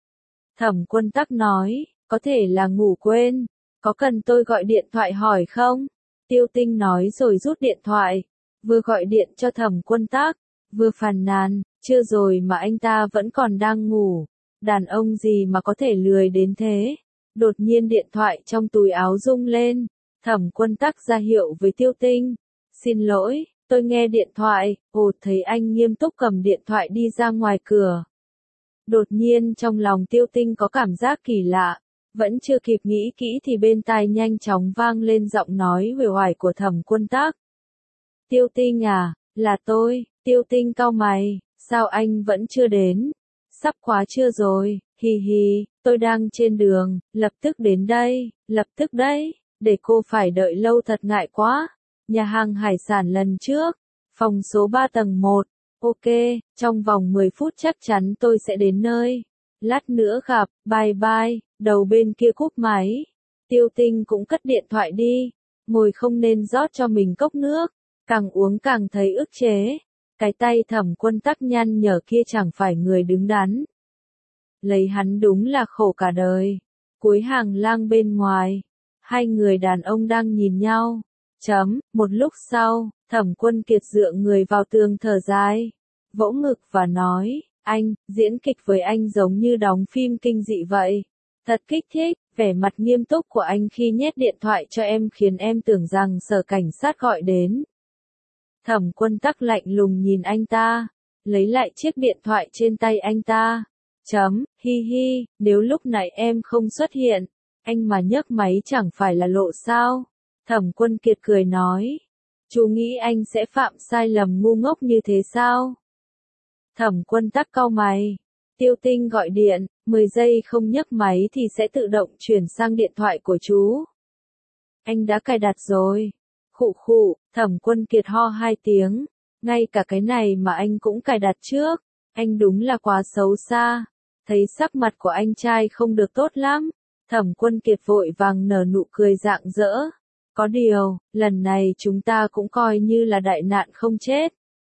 Thẩm Quân Tắc nói, có thể là ngủ quên. Có cần tôi gọi điện thoại hỏi không? Tiêu Tinh nói rồi rút điện thoại. Vừa gọi điện cho Thẩm Quân Tắc, vừa phàn nàn, chưa rồi mà anh ta vẫn còn đang ngủ. Đàn ông gì mà có thể lười đến thế? Đột nhiên điện thoại trong túi áo rung lên. Thẩm Quân Tắc ra hiệu với Tiêu Tinh. Xin lỗi, tôi nghe điện thoại. Ồ, thấy anh nghiêm túc cầm điện thoại đi ra ngoài cửa. Đột nhiên trong lòng Tiêu Tinh có cảm giác kỳ lạ. Vẫn chưa kịp nghĩ kỹ thì bên tai nhanh chóng vang lên giọng nói uể oải của Thẩm Quân Tắc. Tiêu Tinh à, là tôi. Tiêu Tinh cau mày, sao anh vẫn chưa đến? Sắp quá trưa rồi, hi hi, tôi đang trên đường, lập tức đến đây, lập tức đấy, để cô phải đợi lâu thật ngại quá. Nhà hàng hải sản lần trước, phòng số ba tầng một, ok, trong vòng mười phút chắc chắn tôi sẽ đến nơi. Lát nữa gặp, bye bye, đầu bên kia cúp máy. Tiêu Tinh cũng cất điện thoại đi, ngồi không nên rót cho mình cốc nước, càng uống càng thấy ức chế. Cái tay Thẩm Quân Tắc nhăn nhở kia chẳng phải người đứng đắn. Lấy hắn đúng là khổ cả đời. Cuối hàng lang bên ngoài, hai người đàn ông đang nhìn nhau. Chấm, một lúc sau, Thẩm Quân Kiệt dựa người vào tường thở dài, vỗ ngực và nói, anh, diễn kịch với anh giống như đóng phim kinh dị vậy. Thật kích thích, vẻ mặt nghiêm túc của anh khi nhét điện thoại cho em khiến em tưởng rằng sở cảnh sát gọi đến. Thẩm Quân Tắc lạnh lùng nhìn anh ta, lấy lại chiếc điện thoại trên tay anh ta. Chấm, hi hi, nếu lúc nãy em không xuất hiện, anh mà nhấc máy chẳng phải là lộ sao? Thẩm Quân Kiệt cười nói, chú nghĩ anh sẽ phạm sai lầm ngu ngốc như thế sao? Thẩm Quân Tắc cau mày, Tiêu Tinh gọi điện, mười giây không nhấc máy thì sẽ tự động chuyển sang điện thoại của chú. Anh đã cài đặt rồi. Khụ khụ, Thẩm Quân Kiệt ho hai tiếng, ngay cả cái này mà anh cũng cài đặt trước, anh đúng là quá xấu xa. Thấy sắc mặt của anh trai không được tốt lắm, Thẩm Quân Kiệt vội vàng nở nụ cười rạng rỡ. Có điều, lần này chúng ta cũng coi như là đại nạn không chết.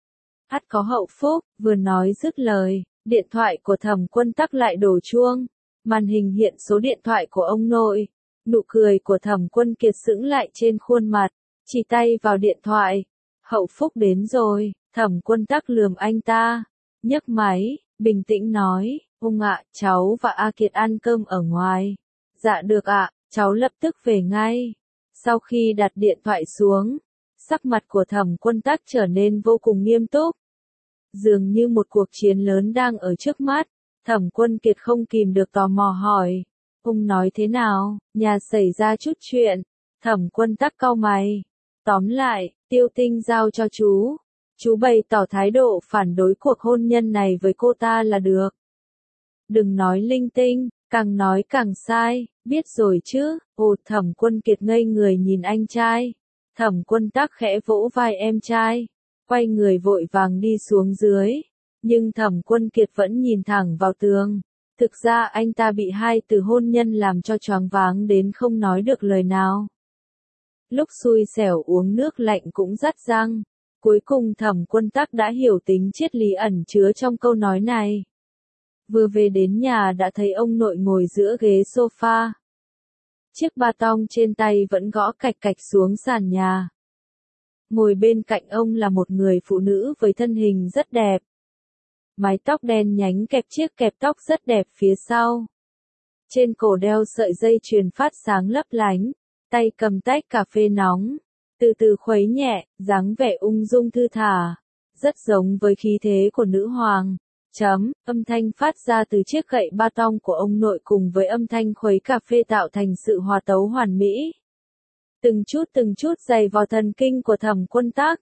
Ắt có hậu phúc, vừa nói dứt lời, điện thoại của Thẩm Quân Tắc lại đổ chuông, màn hình hiện số điện thoại của ông nội. Nụ cười của Thẩm Quân Kiệt sững lại trên khuôn mặt, chỉ tay vào điện thoại. Hậu phúc đến rồi, Thẩm Quân Tắc lườm anh ta, nhấc máy, bình tĩnh nói, ông ạ, cháu và A Kiệt ăn cơm ở ngoài. Dạ được ạ, cháu lập tức về ngay. Sau khi đặt điện thoại xuống, sắc mặt của Thẩm Quân Tắc trở nên vô cùng nghiêm túc. Dường như một cuộc chiến lớn đang ở trước mắt, Thẩm Quân Kiệt không kìm được tò mò hỏi. Ông nói thế nào, nhà xảy ra chút chuyện. Thẩm Quân Tắc cau mày. Tóm lại, Tiêu Tinh giao cho chú. Chú bày tỏ thái độ phản đối cuộc hôn nhân này với cô ta là được. Đừng nói linh tinh, càng nói càng sai, biết rồi chứ. Ồ, Thẩm Quân Kiệt ngây người nhìn anh trai. Thẩm Quân Tắc khẽ vỗ vai em trai, quay người vội vàng đi xuống dưới. Nhưng Thẩm Quân Kiệt vẫn nhìn thẳng vào tường. Thực ra anh ta bị hai từ hôn nhân làm cho choáng váng đến không nói được lời nào. Lúc xui xẻo uống nước lạnh cũng rắt răng. Cuối cùng Thẩm Quân Tắc đã hiểu tính triết lý ẩn chứa trong câu nói này. Vừa về đến nhà đã thấy ông nội ngồi giữa ghế sofa. Chiếc ba tong trên tay vẫn gõ cạch cạch xuống sàn nhà. Ngồi bên cạnh ông là một người phụ nữ với thân hình rất đẹp. Mái tóc đen nhánh kẹp chiếc kẹp tóc rất đẹp phía sau. Trên cổ đeo sợi dây chuyền phát sáng lấp lánh, tay cầm tách cà phê nóng, từ từ khuấy nhẹ, dáng vẻ ung dung thư thả, rất giống với khí thế của nữ hoàng. Chấm, âm thanh phát ra từ chiếc gậy ba tong của ông nội cùng với âm thanh khuấy cà phê tạo thành sự hòa tấu hoàn mỹ. Từng chút từng chút dày vào thần kinh của Thẩm Quân Tắc.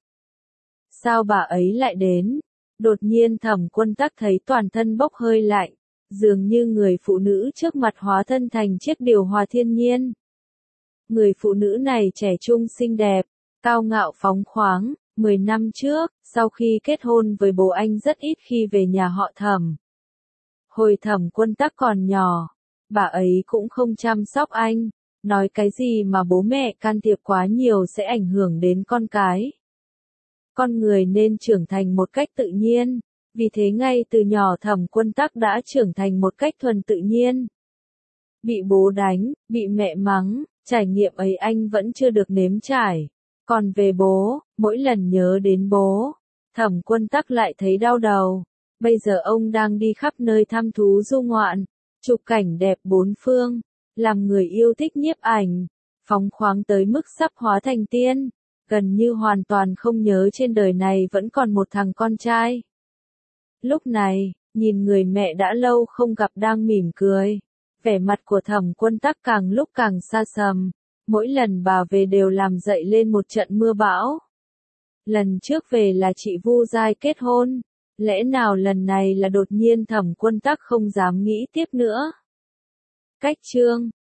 Sao bà ấy lại đến? Đột nhiên Thẩm Quân Tắc thấy toàn thân bốc hơi lạnh, dường như người phụ nữ trước mặt hóa thân thành chiếc điều hòa thiên nhiên. Người phụ nữ này trẻ trung xinh đẹp, cao ngạo phóng khoáng. Mười năm trước, sau khi kết hôn với bố anh rất ít khi về nhà họ Thẩm. Hồi Thẩm Quân Tắc còn nhỏ, bà ấy cũng không chăm sóc anh, nói cái gì mà bố mẹ can thiệp quá nhiều sẽ ảnh hưởng đến con cái. Con người nên trưởng thành một cách tự nhiên, vì thế ngay từ nhỏ Thẩm Quân Tắc đã trưởng thành một cách thuần tự nhiên. Bị bố đánh, bị mẹ mắng, trải nghiệm ấy anh vẫn chưa được nếm trải. Còn về bố, mỗi lần nhớ đến bố, Thẩm Quân Tắc lại thấy đau đầu. Bây giờ ông đang đi khắp nơi thăm thú du ngoạn, chụp cảnh đẹp bốn phương, làm người yêu thích nhiếp ảnh, phóng khoáng tới mức sắp hóa thành tiên, gần như hoàn toàn không nhớ trên đời này vẫn còn một thằng con trai. Lúc này, nhìn người mẹ đã lâu không gặp đang mỉm cười, vẻ mặt của Thẩm Quân Tắc càng lúc càng xa sầm. Mỗi lần bà về đều làm dậy lên một trận mưa bão. Lần trước về là chị Vu Giai kết hôn, lẽ nào lần này là đột nhiên Thẩm Quân Tắc không dám nghĩ tiếp nữa. Cách chương